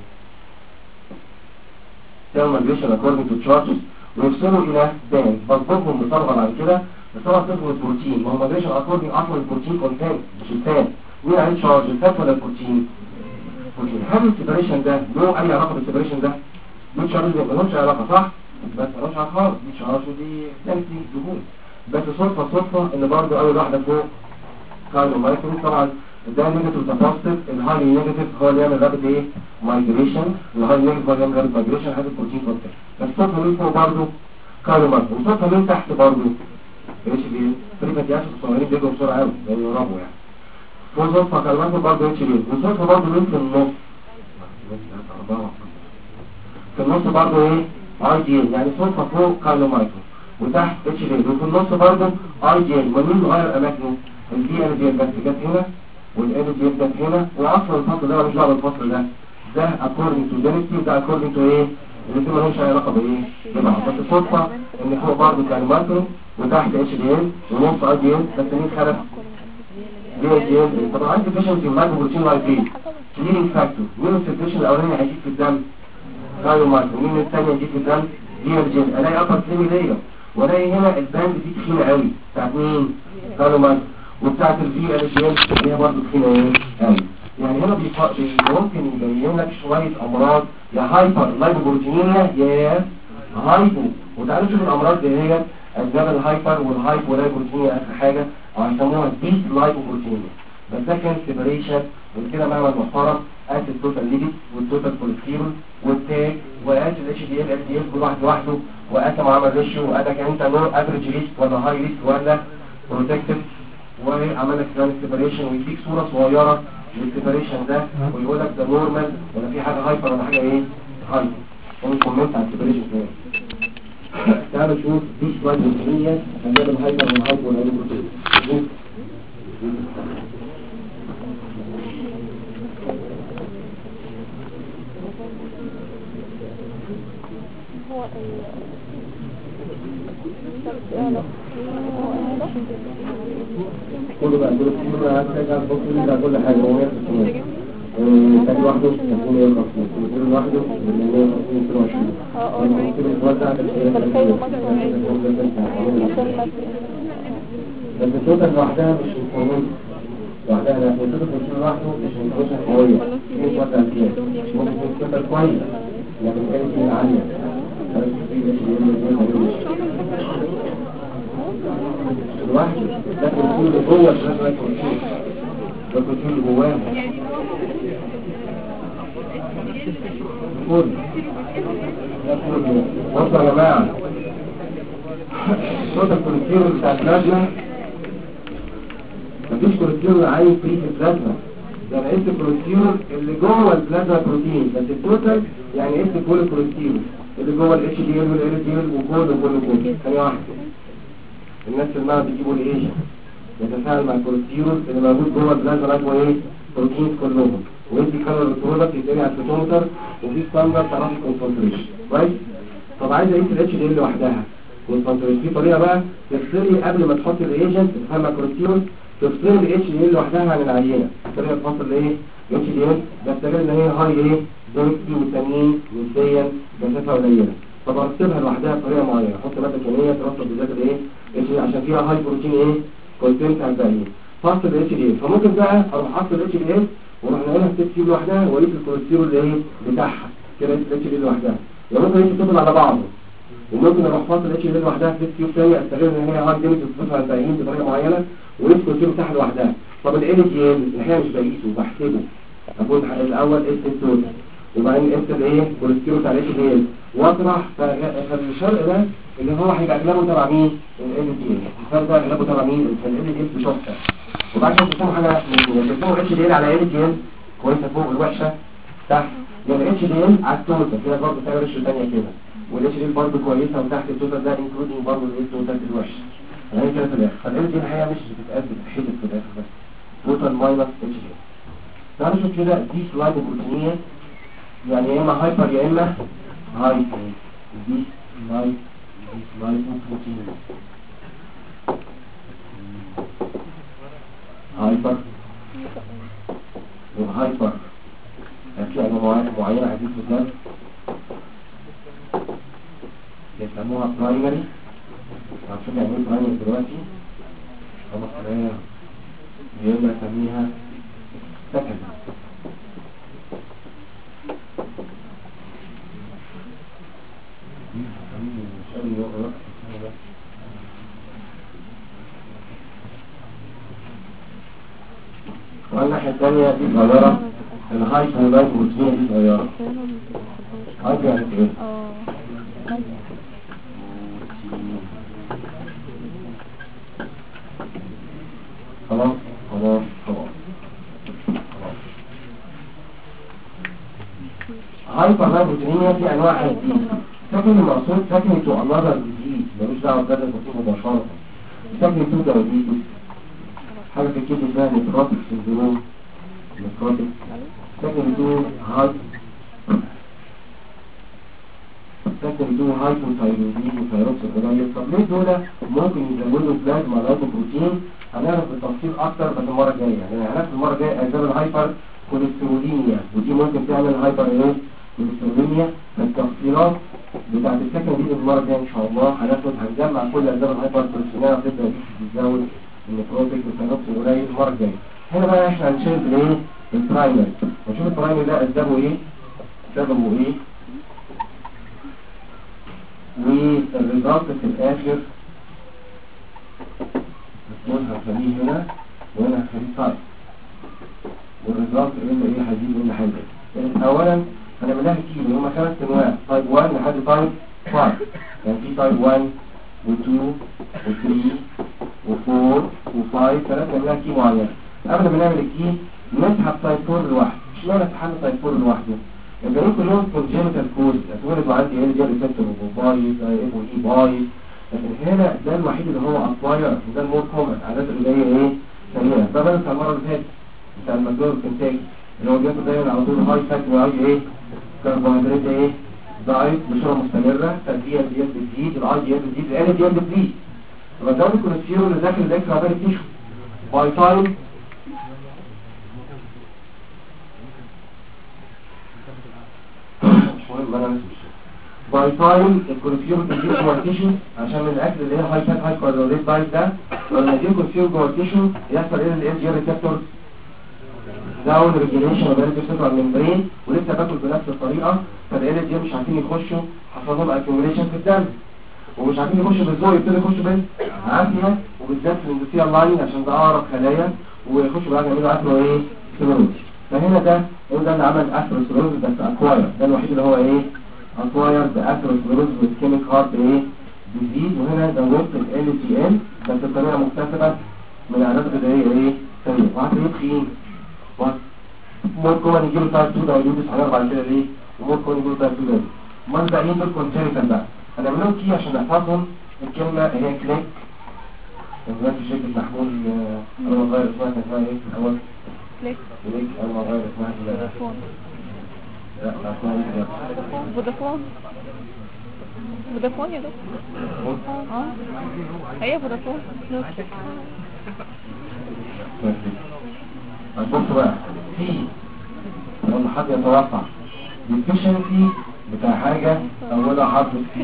تعمل migration according to charges ويفصلوا الى بان بطبقهم بصبغة بعد كده بصبغة صبغة البروتين. ما هو migration according اصلا البروتين كونتين مش الفان. مين عليه charge الفات ولا البروتين؟ بروتين. هل السيبريشن ده له اي علاقة بالسيبريشن ده؟ دي charges مالهمش علاقة صح؟ بس مالهمش علاقة خالص، دي charge ودي ثانتي دهون. بس صدفة ان برضه اول واحدة فوق كاربو مايكرون. طبعا ده نيجاتيف ده بوزيتيف، الهاي نيجاتيف هو اللي يعمل رابط ايه مايجريشن، الهاي نيجاتيف هو اللي يعمل رابط مايجريشن هذا البروتين كونتين. بس صوتها مين فوق برضه كاربو مايكرون، وصوتها مين تحت برضه اتش بي ال. فري فاتي اسيد الصغيرين بيجوا بسرعه قوي زي يهربوا يعني. فوق صوتها كاربو مايكرون برضه اتش بي ال، وصوتها برضه مين في النص في النص برضه ايه اي دي ال، يعني صوتها فوق كاربو مايكرون وتحت اتش بي ال، وفي النص برضه اي دي ال. ومين غير اماكنه؟ الدي ال دي بس جت هنا والال دي جت هنا، واصلا الفصل ده مش دعوه بالفصل ده according to density وده according to ايه اللي مالهمش اي علاقه بايه ببعض. بس الصدفه ان فوق برضه كان مايكرو وتحت اتش دي ال ونص اي دي ال، بس مين خلف دي دي ال. طبعا عندي ديفيشنسي لايبوبروتين لايبيز كلينينج فاكتور. مين السيركيشن الاولاني هيجيب في الدم؟ كايو مايكرو. مين الثاني هيجيب في الدم؟ دي ال جي. الاقي ابر كريمي لاير، والاقي هنا الباند دي تخينه قوي بتاعت مين؟ كايو مايكرو، وبتاعت الفي ال جي اللي هي برضه تخينه ايه قوي. يعني هنا ممكن يبين لك شويه امراض يا هايبر لايبوبروتينيا يا هايبو. وتعالوا نشوف الامراض اللي هي اسباب الهايبر والهايبو لايبوبروتينيا اخر حاجه او يسموها ديس لايبوبروتينيا. بس ده كان سيبريشن وكده معمل محترم قاس التوتال ليبيد والتوتال كوليسترول والتاج وقاس الاتش دي ال ال دي ال كل واحد لوحده، وقاس معامل ريشيو وقالك انت نو افريج ريسك ولا هاي ريسك ولا بروتكتيف، وعمل لك كمان سيبريشن ويديك صوره صغيره للسيبريشن ده ويقول لك ده نورمال ولا في حاجه هايبر ولا حاجه ايه هايبر. يعني كومنت على السيبريشن ده. تعالوا نشوف دي سلايد روتينيه اسباب الهايبر والهايبر والهايبر. كله بقى دول كله هتلاقي على البوكس ده كل حاجه هو تاني واحده يكون يخلص كل واحده من 150 كيلو بتوزع بس التوتال لوحدها مش مكون لوحدها، لا التوتال لوحده مش مكون قويه. وضع الجهاز ممكن تكون كويس لكن كانت هي عالية لوحده ده كنترول جوه البلازما كنترول ده كنترول جواه كل ده كله بصوا يا جماعة الصوت الكوليسترول بتاع البلازما مفيش كوليسترول عايز فيه في البلازما يعني قلت الكوليسترول اللي جوه البلازما بروتين بس التوتال يعني قلت كل الكوليسترول اللي جوه الاتش دي ال والال دي ال وكله ثانيه واحده الناس في المعمل بيجيبوا الايجن يتفاعل مع الكوليسترول اللي موجود جوه البلازما جوه ايه بروتين كلهم ويدي كالوري برودكت يتقري على الفوتومتر وفي ستاندرد تعرف الكونسنتريشن كويس. طب عايز اقيس الاتش دي ال لوحدها كونسنتريشن في طريقه بقى تفصلي قبل ما تحط الايجنت تفهم الكوليسترول تفصل الاتش دي ال لوحدها عن العينه طريقه تفصل ايه الاتش دي ال بستغل ان هي هاي ايه دنسيتي والتانيين نسبيا مسافه قليله طب ارتبها لوحدها بطريقه معينه احط ماده كيميائيه ترصد بالذات الايه اتش دي عشان فيها هاي بروتين ايه كونتنت على الباقيين فصل الاتش دي ال فممكن بقى اروح احط الاتش دي ال ونروح نقولها في تيب لوحدها واقيس الكوليسترول اللي ايه بتاعها كده الاتش دي لوحدها لو ممكن اقيس التوتال على بعضه وممكن اروح فاصل الاتش دي لوحدها في تيوب ثانيه استغل ان هي هاي دنسيتي وتصفها على الباقيين بطريقه معينه واقيس الكوليسترول بتاعها لوحدها طب ال دي ال الحقيقه مش بقيسه بحسبه اقول الاول قيس التوتال وبعدين قيس الايه الكوليسترول بتاع الاتش دي ال واطرح فالشرق ده اللي هو هيبقى اغلبه تبع مين ال دي ال الفرق ده اغلبه تبع مين ال دي ال بشوكه وبعد كده تسموا حاجه تسموا اتش دي ال على ال دي ال كويسه فوق الوحشه تحت يعني اتش دي ال على التوتال كده برضه تعمل ريشيو ثانيه كده والاتش دي ال برضه كويسه وتحت التوتال ده انكلودنج برضه التوتال الوحش يعني كده في الاخر فال دي الحقيقه مش بتتقاس بتتحسب في الاخر بس توتال ماينس اتش دي تعالوا نشوف كده دي سلايد بروتينيه يعني يا اما هايبر يا اما هايبر دي سلايد بروتينيه هايبر وهايبر هتلاقي انواع معينه عديد في الدم يسموها برايمري هنشوف يعني ايه برايمري دلوقتي خلاص يا اما نسميها سكندري والناحية الثانية دي صغيرة الهايبر والبروتين دي صغيرة هايبر يعني ايه؟ خلاص هايبر لايبوبروتينية في انواع كتير سكن المقصود سكن تو انذر ديزيز ملوش دعوه بجد البروتين مباشرة سكن تو دايابيتس حاجة في الكيد اسمها نيكروتيك سندروم نيكروتيك سكن تو هايبوثايرويديزم وثايروكسيدورايد طب ليه دول ممكن يزودوا بلازما لايبوبروتين هنعرف بالتفصيل اكتر بس المره الجايه يعني هنعرف المره الجايه اسباب الهايبر كوليسترولينيا ودي ممكن تعمل هايبر ايه كوليسترولينيا التفصيلات بتاعت السكن دي المره الجايه ان شاء الله هنجمع كل اسباب الهايبر كوليسترولينيا وتبدا تتزود النيكروتيك والثايروكسيدورايد المره الجايه هنا بقى احنا هنشوف الايه البرايمر ونشوف البرايمر ده اسبابه ايه والريزلت في الاخر الصوت هنخليه هنا وهنا هنخليه تايب والريزلت ايه هيجيب ايه حاجه يعني اولا هنعمل لها كيلو هما 5 انواع تايب 1 لحد تايب 5 يعني في تايب 1 و2 و3 و4 و5 ثلاثه نعمل لها كي معينه قبل ما نعمل الكي نسحب تايب 4 لوحده مش معنى سحبنا تايب 4 لوحده الجنين كلهم كونجينيتال كوز اتولدوا عندي ال دي ريسبتور بايظ اف اي بايظ لكن هنا ده الوحيد اللي هو اكواير وده المور كومن عادات اللي هي ايه سريعه ده بس المره اللي فاتت بتاع الماكدونالدز كنتاكي اللي هو بياخد دايما على طول هاي فات وهاي ايه كربوهيدرات ايه دايت بصوره مستمره فالدي ال دي بتزيد الاي دي بتزيد ال دي بتزيد يبقى ده الكوليسترول اللي داخل الاكسترا فيري تيشو باي تايم باي تايم الكوليسترول بتجيب جوه التيشو عشان من الاكل اللي هي هاي فات هاي كربوهيدرات دايت ده لما يجيب الكوليسترول جوه التيشو يحصل ايه للاف جي ريسبتور داون ريجيليشن وبقيت بيسيطر على الممبرين ولسه باكل بنفس الطريقه، فالال دي مش عارفين يخشوا، حصل لهم اكيوميليشن في الدم ومش عارفين يخشوا بالزور، يبتدوا يخشوا بالعافيه وبالذات في الاندوثيال لاين عشان ده اقرب خلايا، ويخشوا بقى يعملوا اثرو ايه سكليروز. فهنا ده اللي عمل اثرو سكليروز بس اكواير، ده الوحيد اللي هو ايه اكواير باثرو سكليروز وسكيميك هارت ايه ديزيز. وهنا ده وقت ال تي ال بس بطريقه مكتسبه من عادات غذائيه ايه ثانيه، وهتلاقيه تخين مور كومن يجيله تايب 2 دايبيتس هنعرف بعد كده ليه، ومور كومن يجيله تايب 2 دايبيتس. امال الباقيين دول كونجنتال بقى هنعمل لهم كي عشان نحفظهم. الكلمه هي كليك دلوقتي شركه محمول اول ما غير اسمها كان اسمها ايه في الاول؟ كليك اول ما غير اسمها فودافون. لا اسمها ايه فودافون يا دكتور. هي فودافون. بصوا بقى في لو حد يتوقع deficiency بتاع حاجة أولها حرف السي.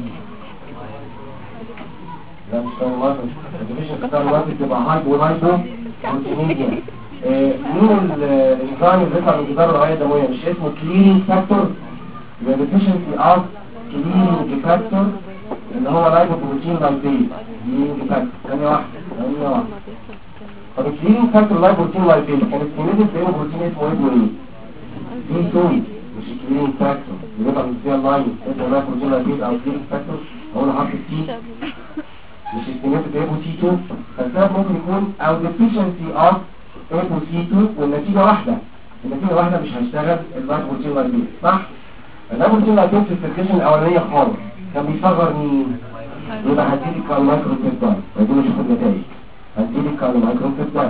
لا مش كان الوقت deficiency بتاع الوقت بتبقى هايبو بروتينيميا. مين الإنزيم اللي بيطلع من جدار الرعاية الدموية مش اسمه clearing factor؟ يبقى deficiency of clearing factor اللي هو لايبوبروتين لايبيز. clearing factor ثانية واحدة. طب الكلينينج فاكتور لايبوبروتين لايبيز كان استيميتد بأنه بروتين اسمه ايه؟ دي 2 مش الكلينينج فاكتور اللي بيبقى من فيها اللاين اسمه لايبوبروتين لايبيز او كلينينج فاكتور هو حرف التي مش استيميتد بأنه سي 2. فالسبب ممكن يكون او deficiency of ايبو سي 2 والنتيجة واحدة. النتيجة واحدة مش هيشتغل اللايبوبروتين لايبيز صح؟ اللايبوبروتين لايبيز في السيركيشن الأولانية خالص كان بيصغر مين؟ يبقى هتيجي كالمايكرو بيبتايد ودي نشوف النتائج. هتجيلي كالمايكرو بيبتايد.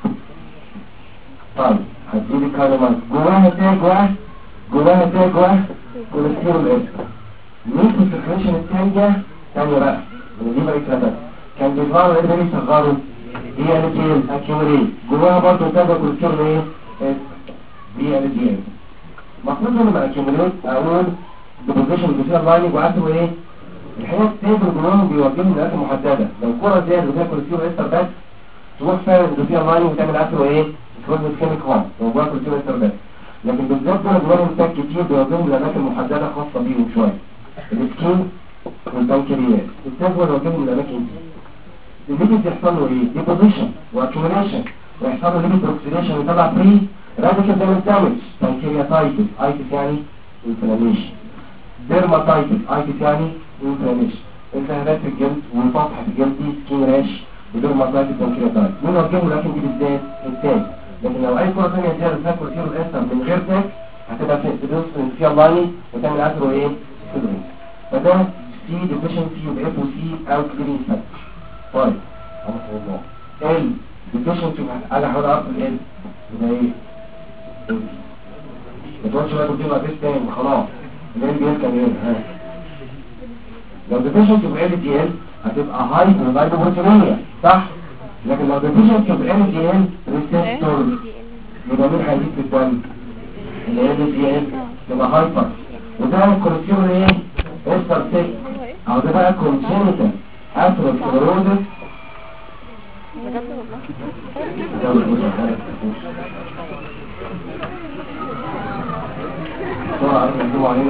طيب هتجيلي كالمايكرو جواها تاج كوليسترول استر. مين في السكريشن الثانية بقى من دي بقى كده كان بيظهر ايه اللي بيصغروا هي الجين اكيوريت جواها برضه تاج كوليسترول ايه دي الجين. المفروض لما اكيوريت اقول ديبوزيشن بيصير لايننج وعارفوا ايه الحقيقة التاجر جواهم بيوجههم لأكل محددة. لو كرة زيادة وفيها كوليسترول استر بس تروح فعلا فيها لايننج وتعمل أكل ايه كروز سكيميك هارت لو جواها كوليسترول استر بس. لكن بالذات دول جواهم تاج كتير بيوجههم لأماكن محددة خاصة بيهم شوية السكين والبنكرياس. التاج بيوجههم لأماكن دي. الليبيد يحصل له ايه؟ ديبوزيشن واكيوميليشن ويحصل له ليبيد اوكسيديشن ويطلع فري راديكال دامج بنكرياتايتس ايتس يعني انفلاميشن ديرماتايتس ايتس يعني انفلاميشن التهابات في الجلد وفتحة في الجلد دي سكين راش وديرماتايتس بنكرياتايتس. مين وجههم لكن دي بالذات التاج. لكن لو اي كرة ثانية زيادة فيها كوليسترول استر من غير تاج هتبقى فيها لايننج وتعمل اثرو ايه سيدرين. فده سي ديفيشنسي يبقى اف وسي او كلينينج فاكتور. طيب ال ديفيشنسي انا هحاول اعرف ال يبقى ايه ما تقولش بقى كنت بقى فيس تاني خلاص ال بيركب ايه ها. لو ديفيشنسي في ال دي ال هتبقى هايبوبروتينيميا صح. لكن لو ديفيشنسي في ال دي ال ريسبتور يبقى مين هيزيد في الدم ال دي ال يبقى هايبر وده الكوليسترول ايه استر سيك او ده بقى كونجنتال اثيروسكليروزس. طبعا عايز يجيبوا علينا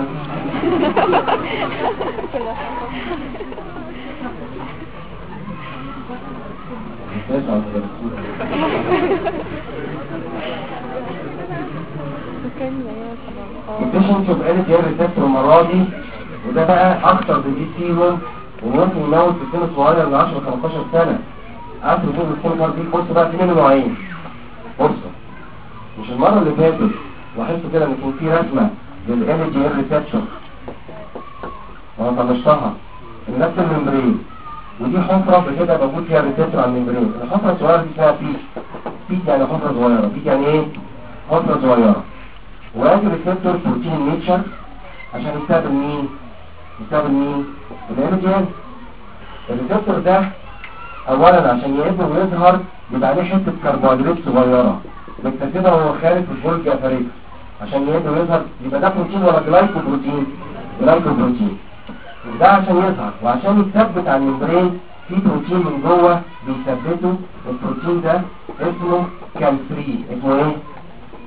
البيشنت يبقى لي ديال ريسبتور المرة دي وده بقى اكتر بدي فيهم وممكن يموت في سن صغير ل 10 15 سنة. عارف وجود السن دي بص بقى في منه نوعين. بصوا مش المرة اللي فاتت لاحظتوا كده ان كان في رسمة لل دي ريسبتور وانا طنشتها نفس الممبرين ودي حفرة كده موجود فيها ريسبتور على الممبرين. الحفرة الصغيرة دي اسمها بيت يعني حفرة صغيرة. بيت يعني ايه؟ حفرة صغيرة. وادي ريسبتور بروتين نيتشر عشان يستقبل مين؟ الانرجين. الريسبتور ده اولا عشان يقدر ويظهر يبقى عليه حته كربوهيدرات صغيره مكتسبه وهو خارج في الجولجا فريق عشان يقدر ويظهر. يبقى ده بروتين ولا جلايكوبروتين؟ جلايكوبروتين. ده عشان يظهر وعشان يثبت على الممبرين في بروتين من جوه بيثبته. البروتين ده اسمه كالفري. اسمه ايه؟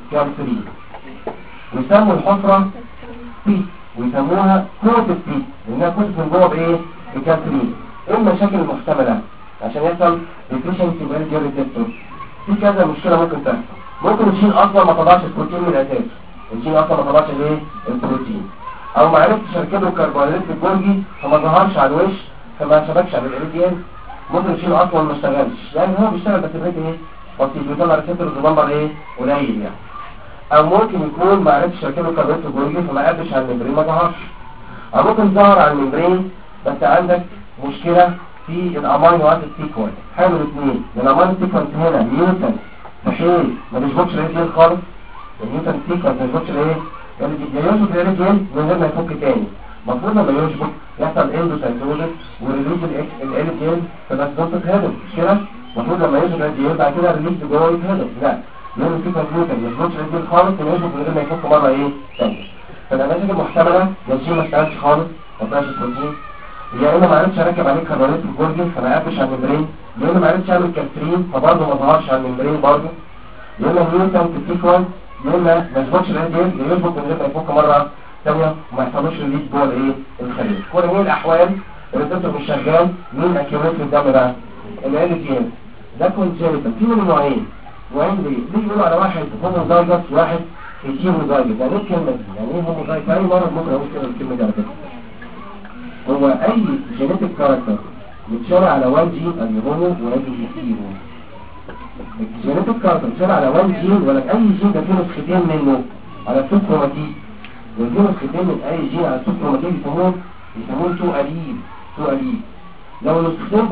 كالسرين. ويسموا الحفرة بيت ويسموها كوتة بيت لأنها كوتة من جوه بإيه؟ بكالسرين. إيه المشاكل المحتملة عشان يحصل deficiency بالجي ريسبتور؟ في كذا مشكلة ممكن تحصل. ممكن الجين أصلا ما طلعش البروتين من الأساس، الجين أصلا ما طلعش الإيه؟ البروتين، أو ما عرفتش أركبه الكربوهيدرات في الجولجي فما ظهرش على الوش فما شبكش على الإيديان. ممكن الجين أصلا ما اشتغلش، يعني هو بيشتغل بس بريد إيه؟ بسيط، بيطلع ريسبتورز نمبر إيه؟ قليل يعني. او ممكن يكون ما عرفتش اركبه كاربوهيدرات الجولجي فما قدش على الممبرين ما ظهرش، او ممكن ظهر على الممبرين بس عندك مشكله في الامينو اسيد سيكونس. حاجه من الاثنين، الامينو سيكونس هنا ميوتن بحيث ما بيشبكش الريجين خالص، الميوتن سيكونس ما بيشبكش الايه؟ يشبك الريجين من غير ما يفك تاني. المفروض لما يشبك يحصل اندوسايتوزس وريليز الريجين فبس دوت هيدو مش كده؟ المفروض لما يشبك الريجين بعد كده ريليز جوه يتهدم، لا لأن في كمبيوتر مش رجل خالص ويشبك من غير ما يفك مرة ايه ثانية. فالأماكن المحتملة الجين ما اشتغلش خالص ما طلعش البروتين، يا إما ما عرفتش أركب عليه كربونات في الجولجي فما قابش على الممبرين، يا إما ما عرفتش أعمل كالسرين فبرضه ما ظهرش على الممبرين برضه، يا إما ميوتن في السيكونس، يا إما ما يشبكش الرجل يشبك من غير ما يفك مرة ثانية وما يحصلوش ريليز جوه الايه الخلية. كل هذه الأحوال الريسبتور مش شغال. مين أكيوميت في الدم بقى؟ ال ده كونجنتال في منه نوعين. وعند ليه يقولوا على واحد هوموزايجوس واحد هيتيروزايجوس؟ يعني ايه الكلمه دي؟ يعني ايه هوموزايجوس؟ اي مرض ممكن اقول كده الكلمه دي على فكره. هو اي جينيتيك كاركتر متشال على 1 جين اللي هو وادي هيتيرو. الجينيتيك كاركتر متشال على 1 جين ولا اي جين ده فيه نسختين منه على السوب كروماتيد، وفيه نسختين من اي جين على السوب كروماتيد يسموه تو اليب. لو نسختين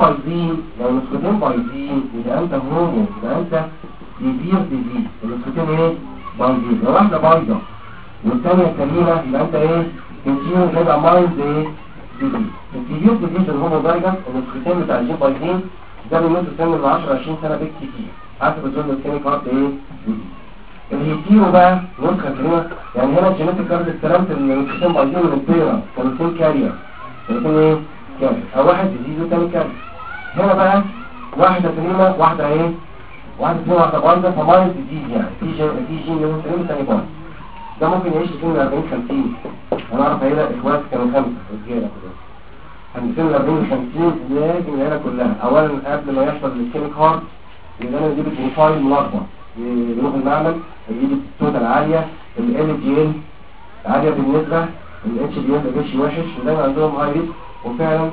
بايظين يبقى انت هومو، يبقى انت ديزير النسختين ايه؟ بايظين. لو واحدة بايظة والثانية سليمة يبقى انت ايه؟ كنتينيو يبقى مايند ايه؟ ديزير. الديزير الهوموزايجوس النسختين بتاع الجين بايظين ده بيموتوا سن من 10-20 سنة بالكتير حسب الجزء الكيميك هارت ايه؟ الهيتيرو بقى نسخة سليمة، يعني هنا الجينيتيك كارد استلمت النسختين بايظين من البيرة كانوا كارير ايه؟ كاري او واحد ديزيز وتاني كاري. هنا بقى واحدة سليمة واحدة ايه؟ واحدة سليمة واحدة بايظة فمايز ديزيز، يعني في جين يوم سليم وتاني بايظ. ده ممكن يعيش لسن 40-50. انا اعرف عيلة اخوات كانوا 5 رجالة كده عند سن 40-50 لازم العيلة كلها اولا قبل ما يحصل الكيميك هارت يبقى انا يجيب البروفايل ملخبط، يروح المعمل يجيب التوتال عالية، ال جي ال عالية بالنسبة، الاتش دي ال ماشي وحش ودايما عندهم هاي ريسك. وفعلا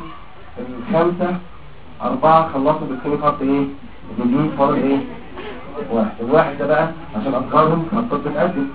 4 خلصوا بالكيميك هارت ايه؟ الجديد فاضل ايه؟ الواحد ده بقى عشان افكارهم هتطلب تتقدم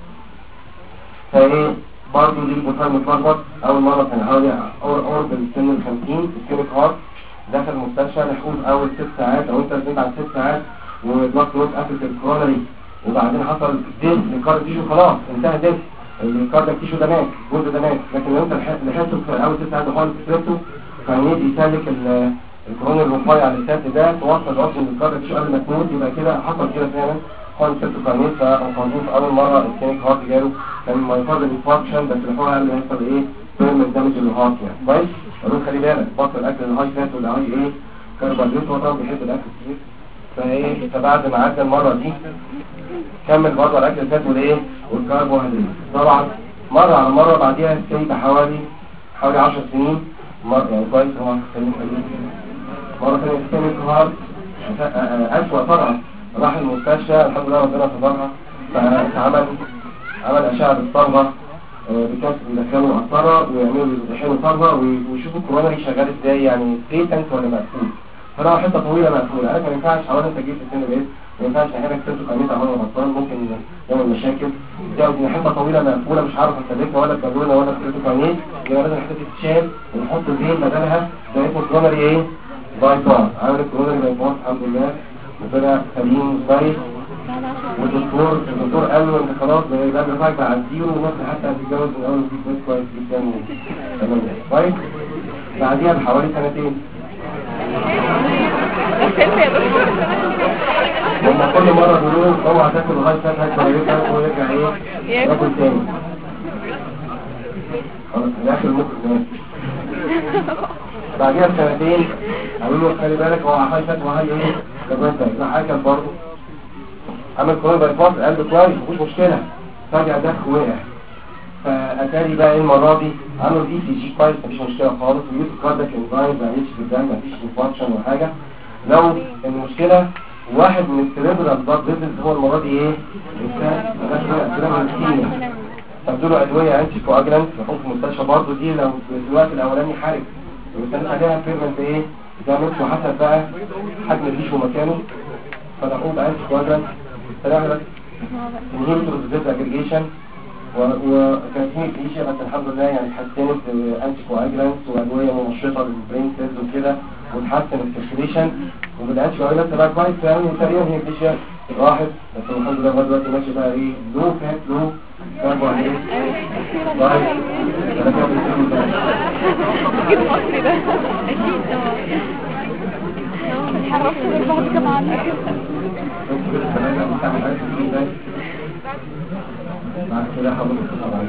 فايه برضه دي بطال متلخبط. اول مرة كان حوالي قرب السن 50 الكيميك هارت دخل المستشفى لحقوق اول 6 ساعات او انت نزلت بعد 6 ساعات وبلاك نوت قفلت الكورونري وبعدين حصل ديس للكارد تيشو خلاص انتهى ديس الكارد تيشو ده مات الجزء ده مات. لكن لو انت لحقته في اول 6 ساعات وحاولت تسلكته كان يسلك الكورونا الرفيع على السد ده توصل رأس من الكارد تيشو قبل ما تموت. يبقى كده حصل كده فعلا خالص سلته كانيت فانقذوه في اول مرة الكيميك هارت جاله كان مايكارد انفاركشن بس لحقوها قبل ما يحصل ايه بيرمنت دامج للهارت يعني كويس. قالوا خلي بالك بطل الاكل الهاي فات والهاي ايه كربوهيدرات. هو طبعا بيحب الاكل كتير فايه فبعد ما عدى المرة دي كمل برضه على الاكل الفات والايه والكربوهيدرات. طبعا مرة على مرة بعديها سيب حوالي 10 سنين مرة يعني كويس. هو مرة ثانية الكيميك هارت أسوأ طبعا راح المستشفى الحمد لله ربنا صبرها فعمل أشعة بالصبغة بكاس بيدخلوا قطرة ويعملوا يحلوا صبغة ويشوفوا الكورونري شغال ازاي يعني بيتنت ولا مقفول. فلو حتة طويلة مقفولة قالك ما ينفعش حوالي انت جيت السن بيت ما ينفعش نحرك سنتو كميت عمال غطان ممكن يعمل مشاكل. دي حتة طويلة مقفولة مش عارف استهلكها ولا بالونة ولا سنتو كميت يبقى لازم حتة تتشال ونحط زين بدلها ده اسمه كورونري ايه؟ بايباس. عامل الكورونري بايباس الحمد لله وطلع سليم كويس. والدكتور قال له انت خلاص ده بتاعك على الزيرو ونص حتى هتتجوز من اول وجديد كويس جدا تمام كويس. بعديها بحوالي 2 سنين لما كل مرة بيقولوا اوعى تاكل لغاية سنة هتبقى ويرجع ايه ياكل تاني خلاص ياكل ممكن بعديها ب2 قالوا له خلي بالك هو هاي فات وهاي ايه كمان ده حاجة برضه عمل كورونا باي باس القلب كويس مفيش مشكله، فجاه ضخ وقع، فاتاري بقى ايه المره دي عملوا الاي سي جي كويس مفيش مشكله خالص، والميوت كاردك انزايم ما قالش في الدم مفيش انفكشن ولا حاجه. لو المشكله واحد من السيريبرال بلاد فيسلز هو المره دي ايه؟ فادوا ادويه انتي كواجلانت في المستشفى برضه دي لو في الوقت الاولاني حرج وكانت عليها فيرمنت ايه؟ ده مش وحسب بقى حجم الريش ومكانه فدخلوا بانتي كواجلانت ثلاثه انهيبيتورز ديز اجريجيشن وكانت هي الإيشيا بس الحمد لله يعني اتحسنت انتي كواجلانت وادويه منشطه للبرين سيلز وكده وتحسن السيركيليشن وبالانتي كواجلانت بقى كويس يعني تقريبا هي الإيشيا راحت بس الحمد لله لغايه دلوقتي ماشي بقى ايه لو فات لو كاربوهيدرات طيب انا كده بنقول ده اكيد مصري ده اكيد اتحركت من بعض كمان بعد كده حضرتك طبعا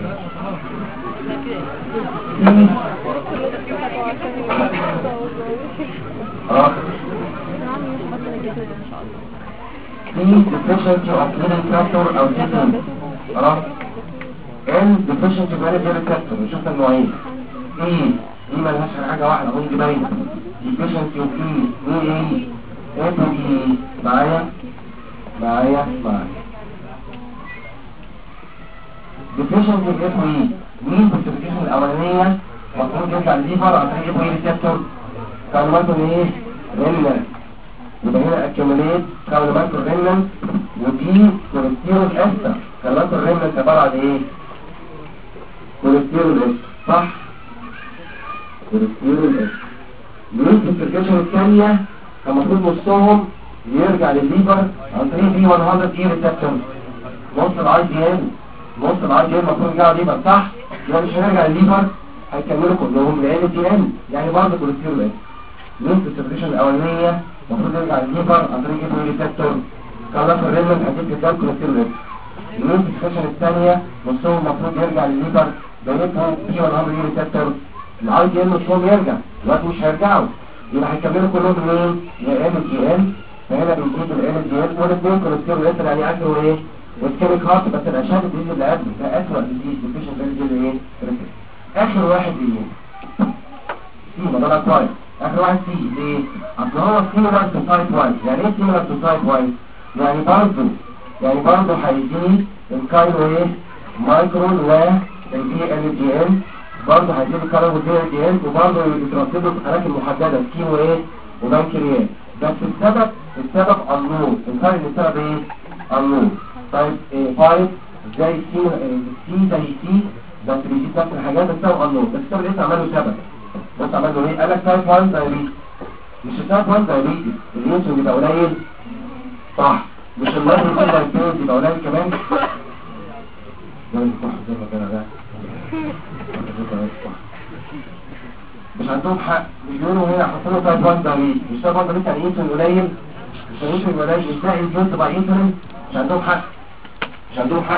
deficiency of healing factor او system خلاص deficiency of healing receptor نشوف النوعين ايه ملهاش حاجه واحده اقول دي باينه deficiency of ايه معايا deficiency of ايه مين بالسيركيشن الاولانيه المفروض يرجع الليفر عشان يبقى ايه ريسبتور كلماته ايه رينال يبقى هنا accumulate كلماته رينال ودي كوليسترول استر كلماته الرينال عباره عن ايه كوليسترول استر صح كوليسترول استر مين بالسيركيشن الثانيه المفروض نصهم يرجع للليفر عن طريق بي 100 ايه ريسبتور نص الاي دي ال المفروض يرجع للليفر صح يبقى مش هنرجع للليفر هيكملوا كلهم لان دي ال يعني برضه كوليسترول اس مين في السيركيشن الاولانيه المفروض يرجع للليفر عن طريق ايه ريسبتور كلمات الرينال هتجيب الدم كوليسترول اس مين في السيركيشن الثانيه نصهم المفروض يرجع للليفر بينهم بي 100 ايه ريسبتور الاي دي ال نصهم يرجع دلوقتي مش هيرجعوا يبقى هيكملوا كلهم منين يا ال دي ال فهنا بنجيب ال دي ال والاثنين كوليسترول اس يعني اخره ايه والكيميك هارت بس الاشعه الديزيز اللي قبل ده اسوأ ديزيز ديفيشن ديزيز ايه ريسبتور اخر واحد ايه سي ما ده كويس اخر واحد سي ليه اصل هو سيميلر تو تايب 1 يعني ايه سيميلر تو تايب 1 يعني برضه هيديني الكايرو ايه مايكرون والبي ال دي ال برضه هيديني الكايرو والبي ال دي ال وبرضه يترتبوا في اماكن محدده سكين وايه وبنكرياس بس السبب النور الفرق السبب ايه النور طيب 5 زي سي زي سي بس بيجيب نفس الحاجات السبب النور بس السبب لسه عمله سبب بص عمله ايه قال لك تايب 1 دايابيتس مش تايب 1 دايابيتس الانسولين بيبقى قليل صح مش اللازم يبقى الانسولين بيبقى قليل كمان مش عندهم حق بيقولوا هنا حصلوا تايب 1 دايابيتس مش تايب 1 دايابيتس يعني انسولين قليل مش الانسولين قليل مش ده انسولين تبقى انسولين مش عندهم حق عندهم حق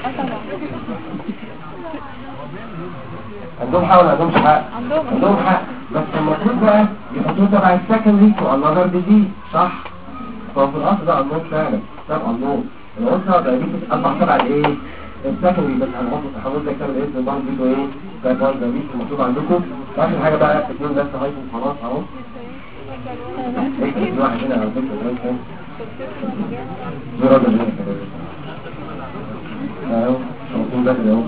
ولا عندهمش حق عندهم حق بس المفروض بقى يحطوه تبع السكندري تو انذر ديزيز صح ففي الاصل ده النور فعلا طبعا النور الاسره دايابيتس اصبح تبع الايه السكندري بس هنحط تحول ده كده الاسم ده بيقولوا ايه تايب 1 دايابيتس المفروض عندكم اخر حاجه بقى اثنين بس هايكم خلاص اهو ايه واحد هنا على فكره ده كام دي راجل هنا كده اهو شايفين ده كده اهو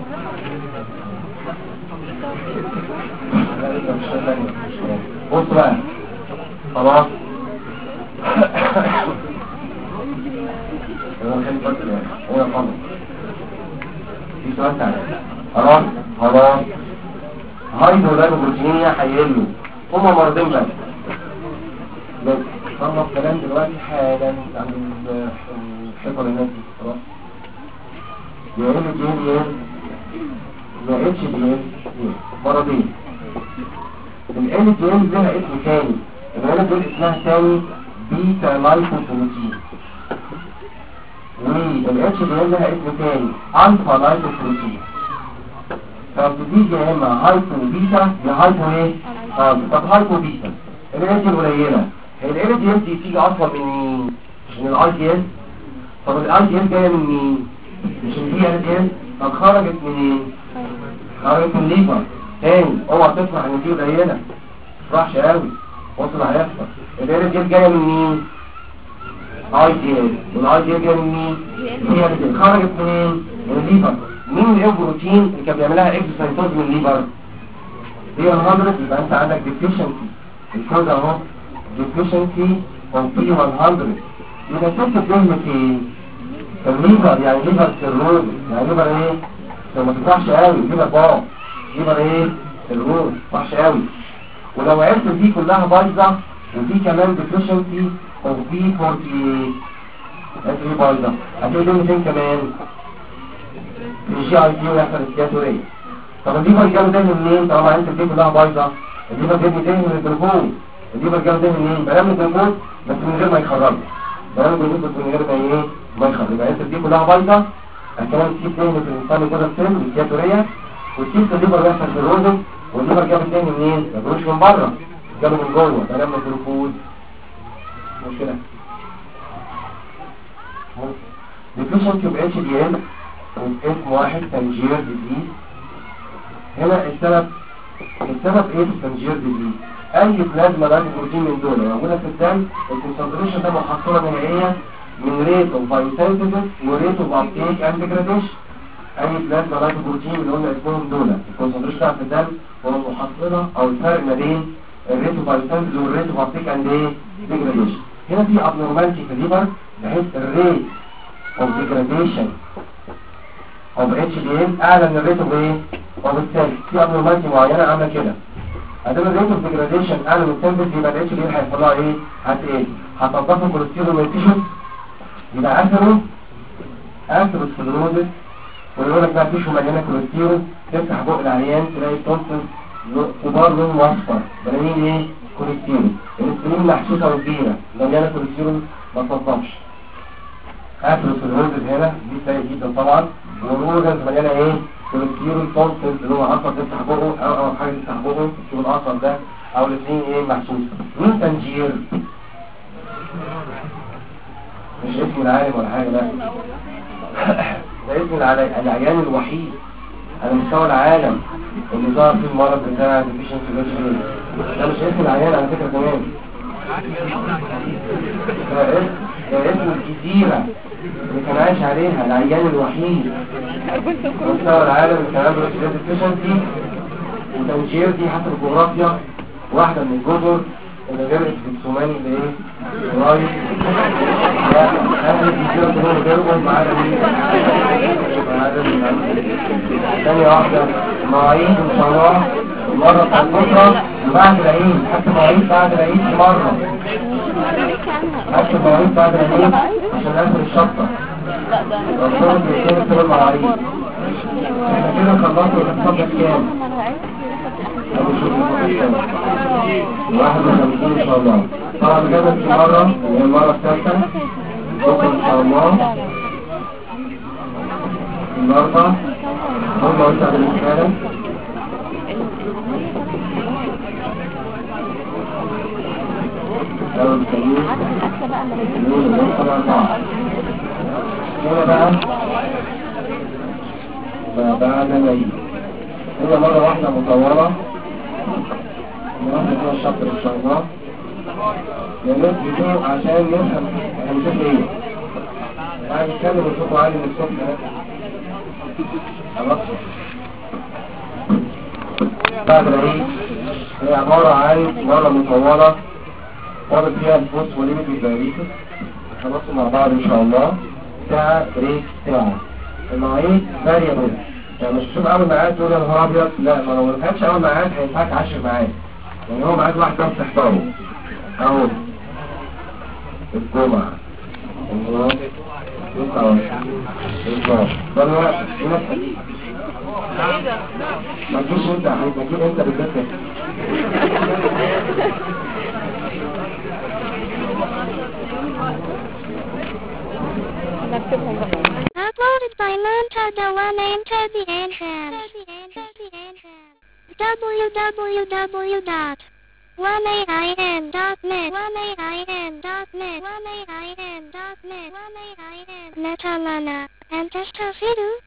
بص بقى خلاص هو خلاص في سؤال تاني خلاص هايدرو بروتينية هيقلوا هما مرضين بس خلص كلام دلوقتي حالا عن الحفظ الناس دي خلاص يا ال دي ال يا اتش دي ال مرضين ال دي ال لها اسم ثاني ال دي ال اسمها ثاني بيتا لايكوبروتين وال اتش دي ال لها اسم ثاني الفا لايكوبروتين فبتيجي يا اما هايبو بيتا يا هايبو ايه طب هايبو بيتا الانرجي القليله هي الانرجي دي بتيجي اصلا من الاي تي اس طب الاي دي ال جايه من مين؟ مش الدي ال ال. طب خرجت منين؟ خرجت من الليفر. تاني اوعى تفرح ان دي قليله، متفرحش قوي، وصل هيحصل. ال دي جايه من مين؟ اي دي ال. والاي دي ال جايه من مين؟ دي ال ال. خرجت منين؟ من الليفر. مين البروتين اللي كان بيعملها اكسوسايتوز من الليفر؟ دي 100. يبقى انت عندك ديفيشنسي الكود اهو، ديفيشنسي اوف بي 100. يبقى ست كلمه ايه؟ الليفر يعني ليفر سيروز، يعني ليفر ايه؟ ما تفرحش قوي، ليفر باظ، ليفر ايه؟ سيروز، ما تفرحش قوي. ولو عرفت دي كلها بايظه ودي كمان ديفيشنسي اوف بي 48 دي بايظه، هتقول فين كمان؟ الجي اي تي ويحصل اسكياتوريه. طب الليفر جاب ده منين؟ طالما انت دي كلها بايظه، الليفر جاب ده من الجلوكوز. الليفر جاب ده منين؟ بيعمل الجلوكوز بس من غير ما يخرجه، بيعمل الجلوكوز بس من غير ما ايه؟ ما يخرج. يبقى انت دي كلها بايظه. كمان تجيب تاني في الانسان كده السن الاسكياتوريه، وتجيب الليفر بيحصل في الروزن، والليفر جاب التاني منين؟ ما جابوش من بره، جابه من جوه، ده لما الجلوكوز مشكله. ديفيشنسي اوف اتش دي ال اسم واحد تنجير ديزيز. هنا السبب ايه في التنجير ديزيز؟ اي بلازما لايك بروتين من دول موجوده في الدم، الكونسنتريشن ده محصله نهائيه من ريت اوف بايوسينثيسيس وريت اوف ابتيك اند ديجراديشن. اي بلازما لايك بروتين اللي قلنا اسمهم دول الكونسنتريشن بتاع في الدم هو المحصله او الفرق ما بين الريت اوف بايوسينثيسيس والريت اوف ابتيك اند ديجراديشن. هنا في ابنورماليتي في الليفر بحيث الريت اوف ديجراديشن اوف اتش دي ال اعلى من الريت اوف ايه؟ وبالتالي في ابنورماليتي معينه عامله كده. ادام الريت اوف ديجراديشن اعلى من السيمبل يبقى الاتش دي ال هيحصل لها ايه؟ هتنضف الكوليسترول من التيشو، يبقى اثيروسكليروزس. ويقول لك بقى تيشو مليانه كوليسترول، تفتح بق العيان تلاقي تونسل كبار لون اصفر، مليانين ايه؟ كوليسترول. الانسولين محسوسه وكبيره مليانه كوليسترول ما تنضفش. اثيروسكليروزس هنا دي سيء جدا طبعا. والروزنز مليانه ايه؟ كوليسترول. تونسل اللي هو عصب تفتح بقه او حاجه تفتح بقه تشوف العصب ده او الاثنين ايه؟ محسوسه. مين تنجير؟ مش اسم العالم ولا حاجه، لا ده اسم العيان الوحيد على مستوى العالم اللي ظهر فيه المرض بتاع ديفيشنسي اوف. ده مش اسم العيان على فكره كمان، ده اسم الجزيره اللي كان عايش عليها، العيان الوحيد على مستوى العالم اللي كان عنده ديفيشنسي. وتنجير دي حسب الجغرافيا واحده من الجزر اللي غرقت في الصومالي اللي ايه؟ قريب. لا اهل الجزيره كلهم غرقوا ما عدا مين؟ ثانيه واحده مواعيد ان شاء الله المره بتاعت بكره بعد العيد، حتى مواعيد بعد العيد مره، حتى مواعيد بعد العيد عشان اخر الشطه ربنا بيكون كل المواعيد. احنا كده خلصنا الاقتصاد كام؟ 51 ان شاء الله. طبعا جابت في مرة وهي المرة الثالثة بكرة ان شاء الله النهاردة هم قلت على الإسكالة لو الكبير نقول اليوم 7 هنا بقى بعد العيد هي مرة واحدة مطورة نروح فيها الشابتر ان شاء الله للناس بتوع عشان نفهم هنشوف ايه. بعد نتكلم بصوت عالي من الصبح خلاص. بعد العيد هي عبارة عن مرة مطورة وارد فيها الفوسفوليبيد والدايريتس. خلصوا مع بعض ان شاء الله ساعة بريك ساعة. المواعيد فاريبل، يعني مش تشوف اول ميعاد تقول يا نهار ابيض، لا ما لو ما لقيتش اول ميعاد هينفعك 10 ميعاد، يعني هو ميعاد واحد بس تحتاره اهو الجمعة الله 29 ده الوقت ما تجيش انت يا حبيبي، ما تجيش انت بالذات. Uploaded by Manta Dewan into the entrance. www.1aimtobeentrance.com Netalana and Testofidu.